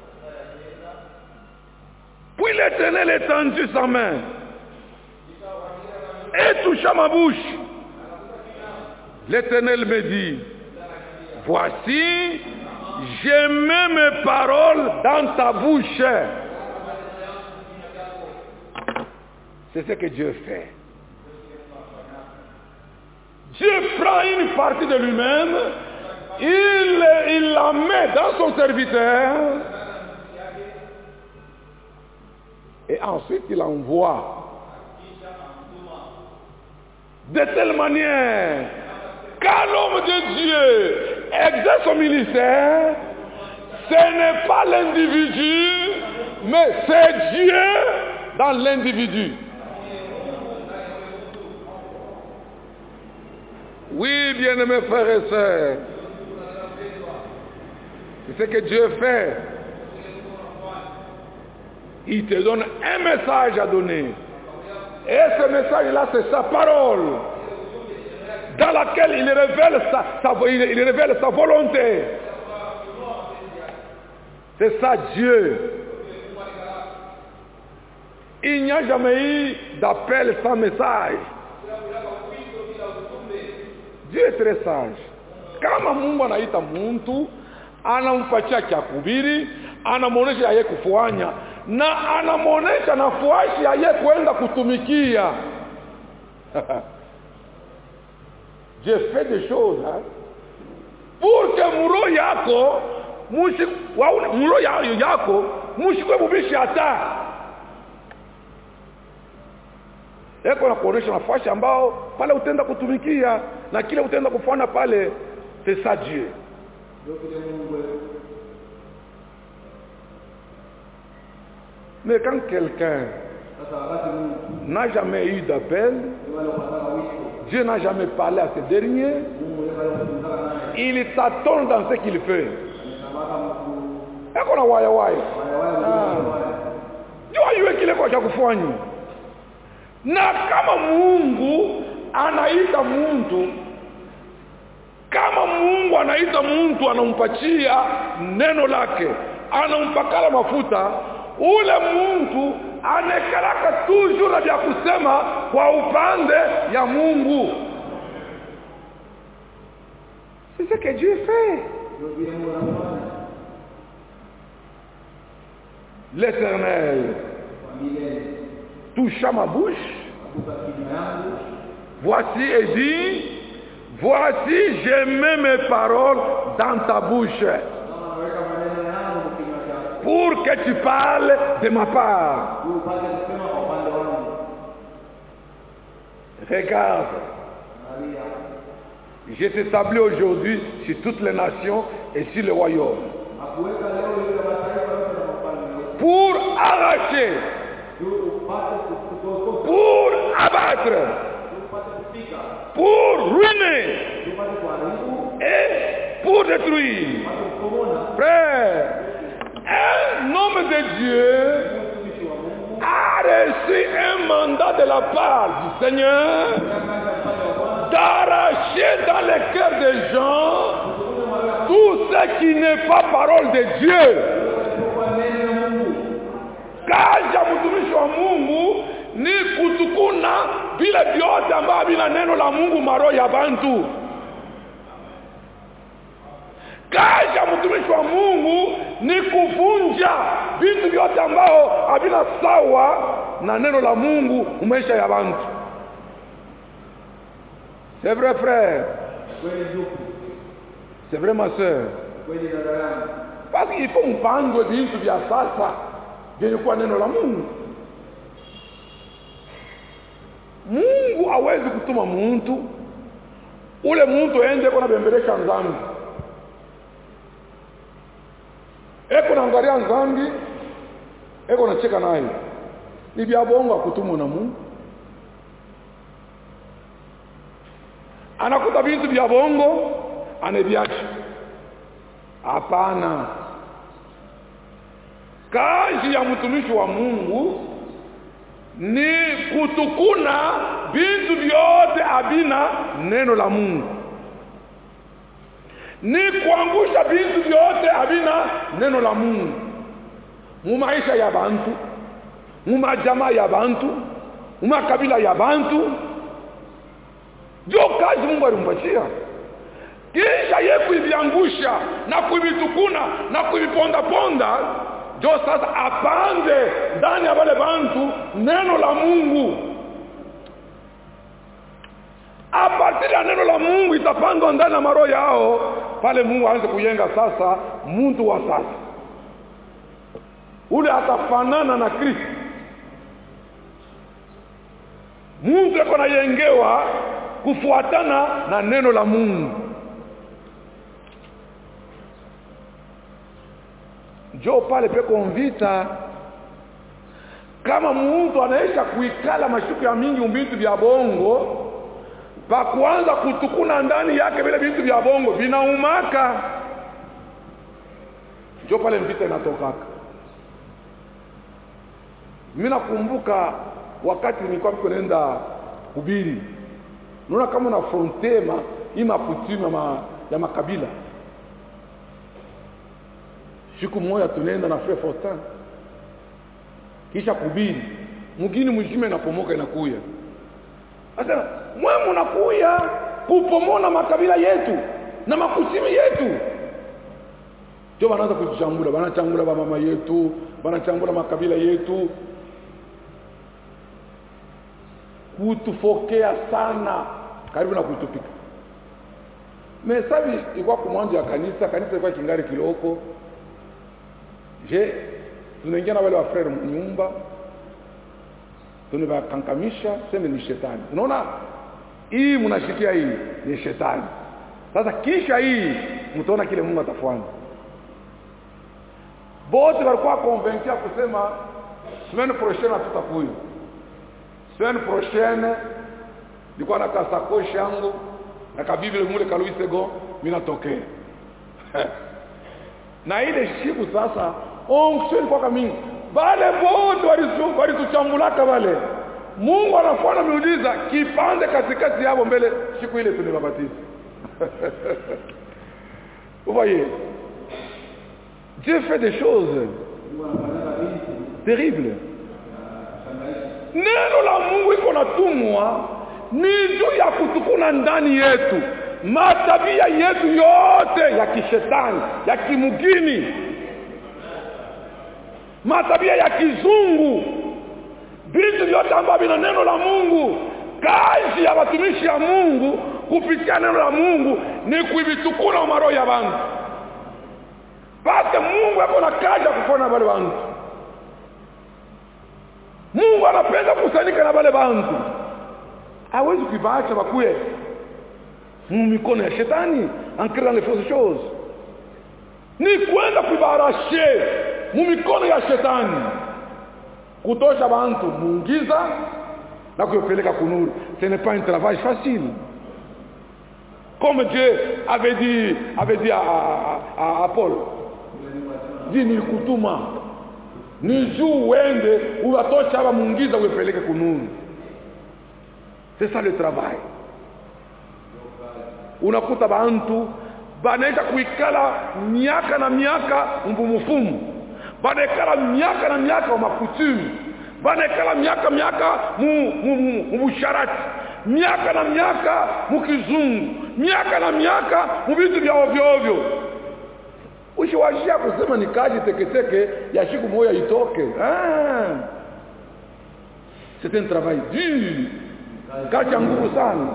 puis l'Éternel étendit sa main et toucha ma bouche. L'Éternel me dit, voici, j'ai mis mes paroles dans ta bouche. C'est ce que Dieu fait. Dieu prend une partie de lui-même, il, il la met dans son serviteur, et ensuite il envoie de telle manière qu'un homme de Dieu exerce son ministère, ce n'est pas l'individu, mais c'est Dieu dans l'individu. Oui, bien-aimés frères et sœurs, c'est ce que Dieu fait. Il te donne un message à donner. Et ce message-là, c'est sa parole, dans laquelle il révèle sa, sa, il, il révèle sa volonté. C'est ça Dieu. Il n'y a jamais eu d'appel sans message. Dieu est très sage. Kama Mungu anaita mtu, anampatia cha kuhubiri, anamuonesha yeye kufanya, na anamuonesha nafasi yeye kwenda kutumikia. Dieu fait des choses, hein, pour que muro yako, mushi, muro yako, mushikwe bubishi hata. Eko na kuonesha nafasi ambao pale utenda kutumikia na kile utenda kufanya pale, c'est ça Dieu. Mais quand quelqu'un n'a jamais eu d'appel, Dieu n'a jamais parlé à ce dernier, il s'attend dans ce qu'il fait. Eko na waya waya. Dieu ayue kile kwa cha kufanya. Na kama Mungu anaita mtu, kama Mungu anaita mtu, anampatia neno lake, anampakala mafuta, ule mtu anekalaka toujours na vya kusema kwa upande ya Mungu. C'est ce que Dieu fait. L'Éternel toucha ma bouche, voici et dit, voici j'ai mis mes paroles dans ta bouche pour que tu parles de ma part. Regarde, je t'établis aujourd'hui sur toutes les nations et sur le royaume pour arracher, pour abattre, pour ruiner et pour détruire. Frère, un homme de Dieu a reçu un mandat de la part du Seigneur d'arracher dans les cœurs des gens tout ce qui n'est pas parole de Dieu. Kazi ya mtumishi wa Mungu ni kutukuna vile vyote ambavyo vina neno la Mungu maroho ya bantu. Kazi ya mtumishi wa Mungu ni kuvunja vitu vyote ambao havina sawa na neno la Mungu maisha ya bantu. C'est vrai frère. C'est vrai ma soeur. Parce qu'il faut mpangwe vitu vya sasa vyenye kuwa neno la Mungu. Mungu hawezi kutuma mtu ule mtu aende kwa bembelesha nzambi. Eko naangalia nzambi, eko nacheka naye. Ni vya bongo kutumwa na Mungu. Anakuta vitu vya bongo, anaviacha. Hapana. Kazi ya mtumishi wa Mungu ni kutukuna vitu vyote havina neno la Mungu. Ni kuangusha vitu vyote havina neno la Mungu. Mu maisha ya bantu, mu majamaa ya bantu, mu makabila ya bantu. Jo kazi Mungu alimpatia. Kisha yeye kuiviangusha na kuivitukuna na kuiponda ponda, jo sasa apande ndani ya wale bantu neno la Mungu. A partir ya neno la Mungu itapandwa ndani ya maroho yao, pale Mungu aanze kujenga sasa mtu wa sasa. Ule atafanana na Kristo. Mungu yuko anayengewa kufuatana na neno la Mungu. Jo pale peko mvita kama mtu anaisha kuikala mashuku ya mingi umbitu vya bongo, pa kuanza kutukuna ndani yake vile vitu vya bongo vinaumaka. Jo pale mvita inatokaka. Mimi nakumbuka wakati nilikuwa nenda kuhubiri. Unaona kama na frontema ima kutima ma, ya makabila. Siku moja tunaenda na Frère Fortin. Kisha kuhubiri. Mgini mjime inapomoka inakuya. Sasa mwe mnakuya kupomona makabila yetu na makusimi yetu. Ndio wanaanza kuchambula, wanachambula ba mama yetu, wanachambula makabila yetu. Kutufokea sana karibu na kutupika. Mesabi ilikuwa kumwanja ya kanisa, kanisa ilikuwa kingari kiloko. Je, tunaingia na wale wa frere nyumba. Tunawakankamisha, sema ni shetani. Unaona? Hii mnashikia hii ni shetani. Sasa kisha hii mtaona kile Mungu atafanya. Bote walikuwa convaincus kusema semaine prochaine tutakuja. Semaine prochaine nilikuwa na kasakoshi yangu na kabiblia mule ka Louis Second mimi natokea. Na ile siku sasa onction kwa mingi wale wote walituchambulaka wale. Mungu anafanya miujiza kipande katikati yao mbele siku ile tunabatiza. Vous voyez? Dieu fait des choses terribles. Neno la Mungu iko natumwa ni juu ya kutukuna ndani yetu matabia yetu yote ya kishetani, ya kimugini, matabia ya kizungu, vitu vyote ambavyo vina neno la Mungu. Kazi ya watumishi ya Mungu kupitia neno la Mungu ni kuivitukuna maroho ya bantu. Basi Mungu yuko na kazi ya kufanya wale bantu. Mungu anapenda kusanyika na wale bantu. Hawezi kuibaacha bakuye mikono ya shetani en créant les fausses choses. Ni kwenda kuibarashe mikono ya shetani, kutosha bantu mungiza na kuyopeleka kunuru. Ce n'est pas un travail facile. Comme Dieu avait dit, avait dit à, à, à Paul, di nilikutuma. Ni juu uende uwatosha hapa mungiza uepeleke kununu. C'est ça le travail. Unakuta bantu banaisha kuikala miaka na miaka mbumufumu. Banekala miaka na miaka wa makutumu. Banekala miaka miaka mu mu mu busharati. Miaka na miaka mukizungu. Miaka na miaka mu vitu vya ovyo ovyo. Ushiwashia kusema ni kaji teke teke ya siku moja itoke. Ah. C'est un travail dur. Kaji nguvu sana.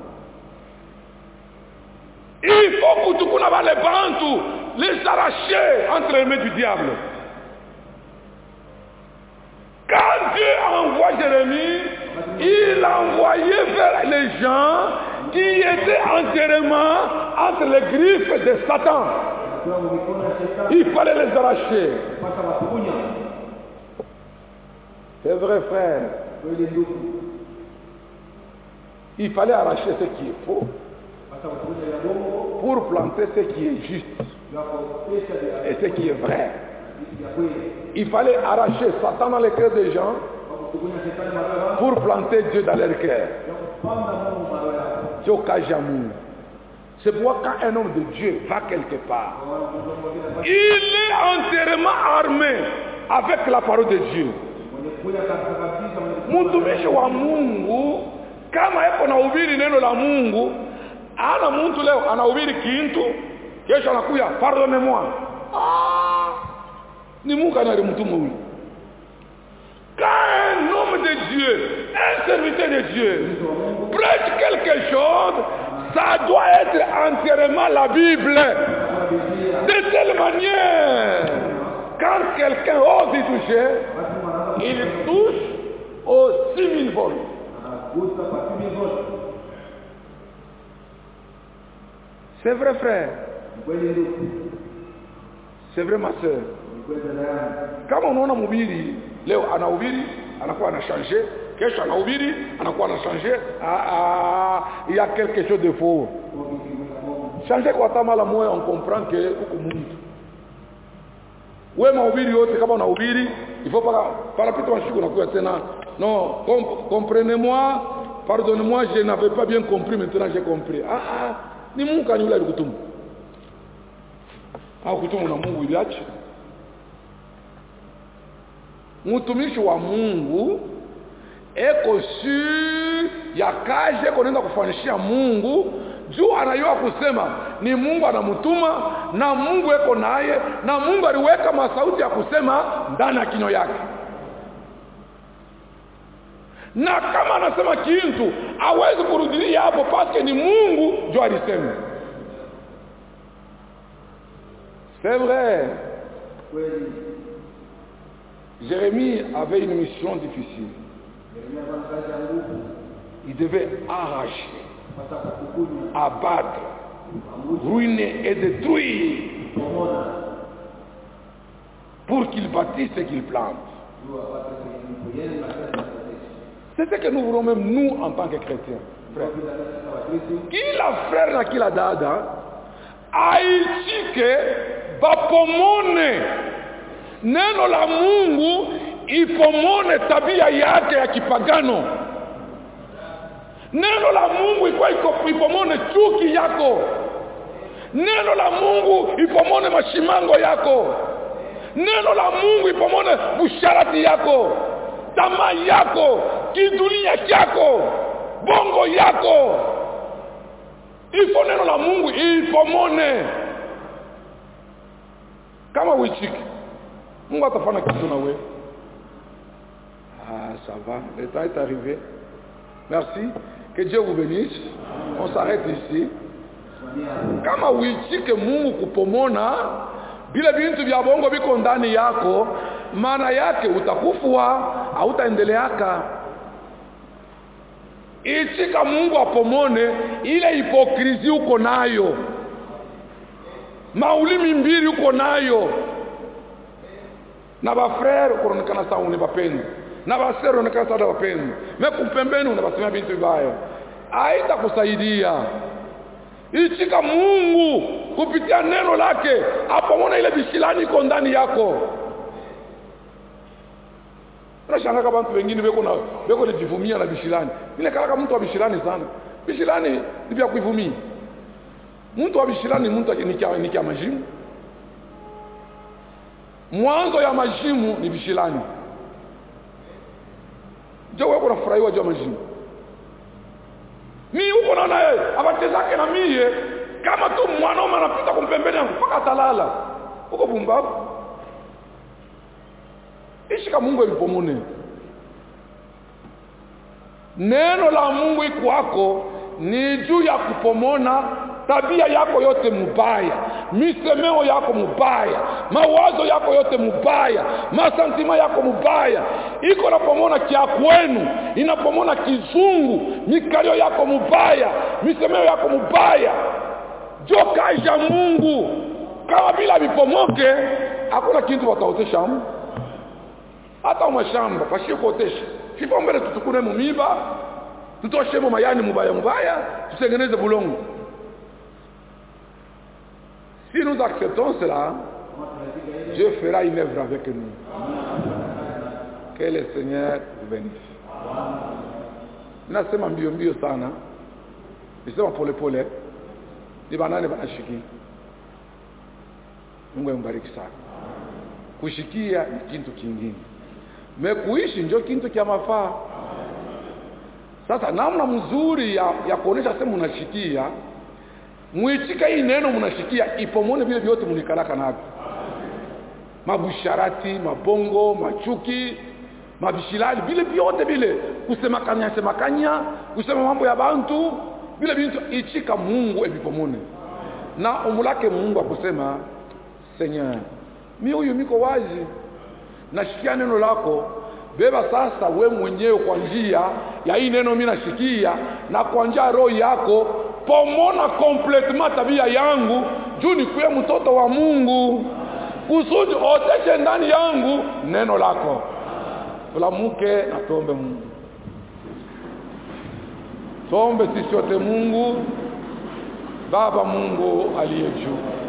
Il faut que tu connais les bantu, les arracher entre les mains du diable. Quand Dieu a envoyé Jérémie, il a envoyé vers les gens qui étaient entièrement entre les griffes de Satan. Il fallait les arracher. C'est vrai, frère. Il fallait arracher ce qui est faux pour planter ce qui est juste et ce qui est vrai. Il fallait arracher Satan dans les cœurs des gens pour planter Dieu dans leur cœur. C'est pourquoi quand un homme de Dieu va quelque part, il est entièrement armé avec la parole de Dieu. Mtumishi wa Mungu kama yuko na ubiri neno la Mungu, ana mtu leo anahubiri kintu, kesho anakuja pardonnez-moi. Ah, ni Mungu anayemtuma huyu. Quand un homme de Dieu, un serviteur de Dieu, prêche quelque chose, ça doit être entièrement la Bible. De telle manière, quand quelqu'un ose y toucher, il touche aux six mille volts. C'est vrai, frère. C'est vrai, ma soeur. Kama unaona mhubiri leo anahubiri anakuwa anachangé, kesho anahubiri anakuwa anachangé, ah il y a quelque chose de faux. Changer kwa tamala moyo on comprend que uko mtu. Wewe mahubiri yote kama unahubiri, il faut pas par la petite machine unakuwa tena. Non, comprenez-moi, pardonnez-moi, je n'avais pas bien compris, maintenant j'ai compris. Ah ah, ni Mungu kanyula alikutumu. Au kutumu na Mungu iliache. Mtumishi wa Mungu eko sur ya kaje kunaenda kufanishia Mungu juu anayua kusema ni Mungu anamtuma na Mungu eko naye na Mungu aliweka masauti ya kusema ndani ya kinywa yake. Na kama anasema kintu hawezi kurudilia hapo paske ni Mungu ndio alisema. C'est vrai. Jérémie avait une mission difficile. Il devait arracher, abattre, ruiner et détruire pour qu'il bâtisse et qu'il plante. C'est ce que nous voulons même nous en tant que chrétiens. Frère. Qui la frère na qui la dada aichike bapomone neno la Mungu ipomone tabia yake ya kipagano. Neno la Mungu ipomone chuki yako. Neno la Mungu ipomone mashimango yako. Neno la Mungu ipomone busharati yako. Tamaa yako, kidunia chako, bongo yako. Ifo neno la Mungu ipomone. Kama wichiki Mungu atafanya kitu na wewe. Ah, ça va, le temps est arrivé. Merci, que Dieu vous bénisse. On s'arrête ici. Kama wichike Mungu kupomona bila bintu vya bongo biko ndani yako, maana yake utakufua, hautaendeleaka. Ichika Mungu apomone ile hipokrisi uko nayo. Maulimi mbili uko nayo. Na ba frère ukoonekana sawa ni bapeni. Na ba sœur unaonekana sawa bapeni. Mekumpembeni unabasema bintu vibaya. Haita kusaidia. Ichika Mungu kupitia neno lake apomona ile bishilani iko ndani yako. Unashangaa kama watu wengine weko na weko kujivumia na bishilani. Mimi kaka mtu wa bishilani sana. Bishilani ni vya kuivumia. Mtu wa bishilani mtu ni kia majimu. Mwanzo ya majimu ni bishilani. Jo wewe unafurahiwa jo majimu. Mimi uko naona yeye abatezake na mie kama tu mwanaume anapita kumpembeni mpaka talala. Uko bumbavu. Ishi kama Mungu alipomone. Neno la Mungu iko wako ni juu ya kupomona tabia yako yote mubaya, misemeo yako mubaya, mawazo yako yote mubaya, masantima yako mubaya. Iko na pomona kia kwenu, inapomona kizungu, mikalio yako mubaya, misemeo yako mubaya. Jo kaisha Mungu kama bila vipomoke hakuna kitu wataotesha Mungu. Hata umashamba pashio kuotesha. Sipo mbele tutukune mumiba, tutoshe mo mayani mubaya mubaya, tutengeneze bulongo. Si nous acceptons cela, Dieu fera une œuvre avec nous. Que le Seigneur vous bénisse. Nasema mbio mbio sana. Nisema pole pole. Ni banane banashiki. Mungu ambariki sana. Kushikia ni kitu kingine. Mekuishi ndio kitu kia mafaa. Sasa namna mzuri ya, ya kuonesha sema unashikia, muitika hii neno mnashikia ipomone vile vyote mnikalaka navyo. Mabusharati, mabongo, machuki, mabishilali, vile vyote vile kusema kanya sema kanya, kusema mambo ya bantu, vile vitu ichika Mungu evipomone. Na umulake Mungu akusema, Seigneur, mimi huyu miko wazi, nashikia neno lako, beba sasa we mwenyewe kwa njia ya hii neno mimi nashikia, na kwa njia roho yako pomona completement tabia yangu juu ni kuwa mtoto wa Mungu, kusudi oteshe ndani yangu neno lako. Tulamuke na tuombe Mungu. Tuombe sisi wote. Mungu Baba, Mungu aliye juu,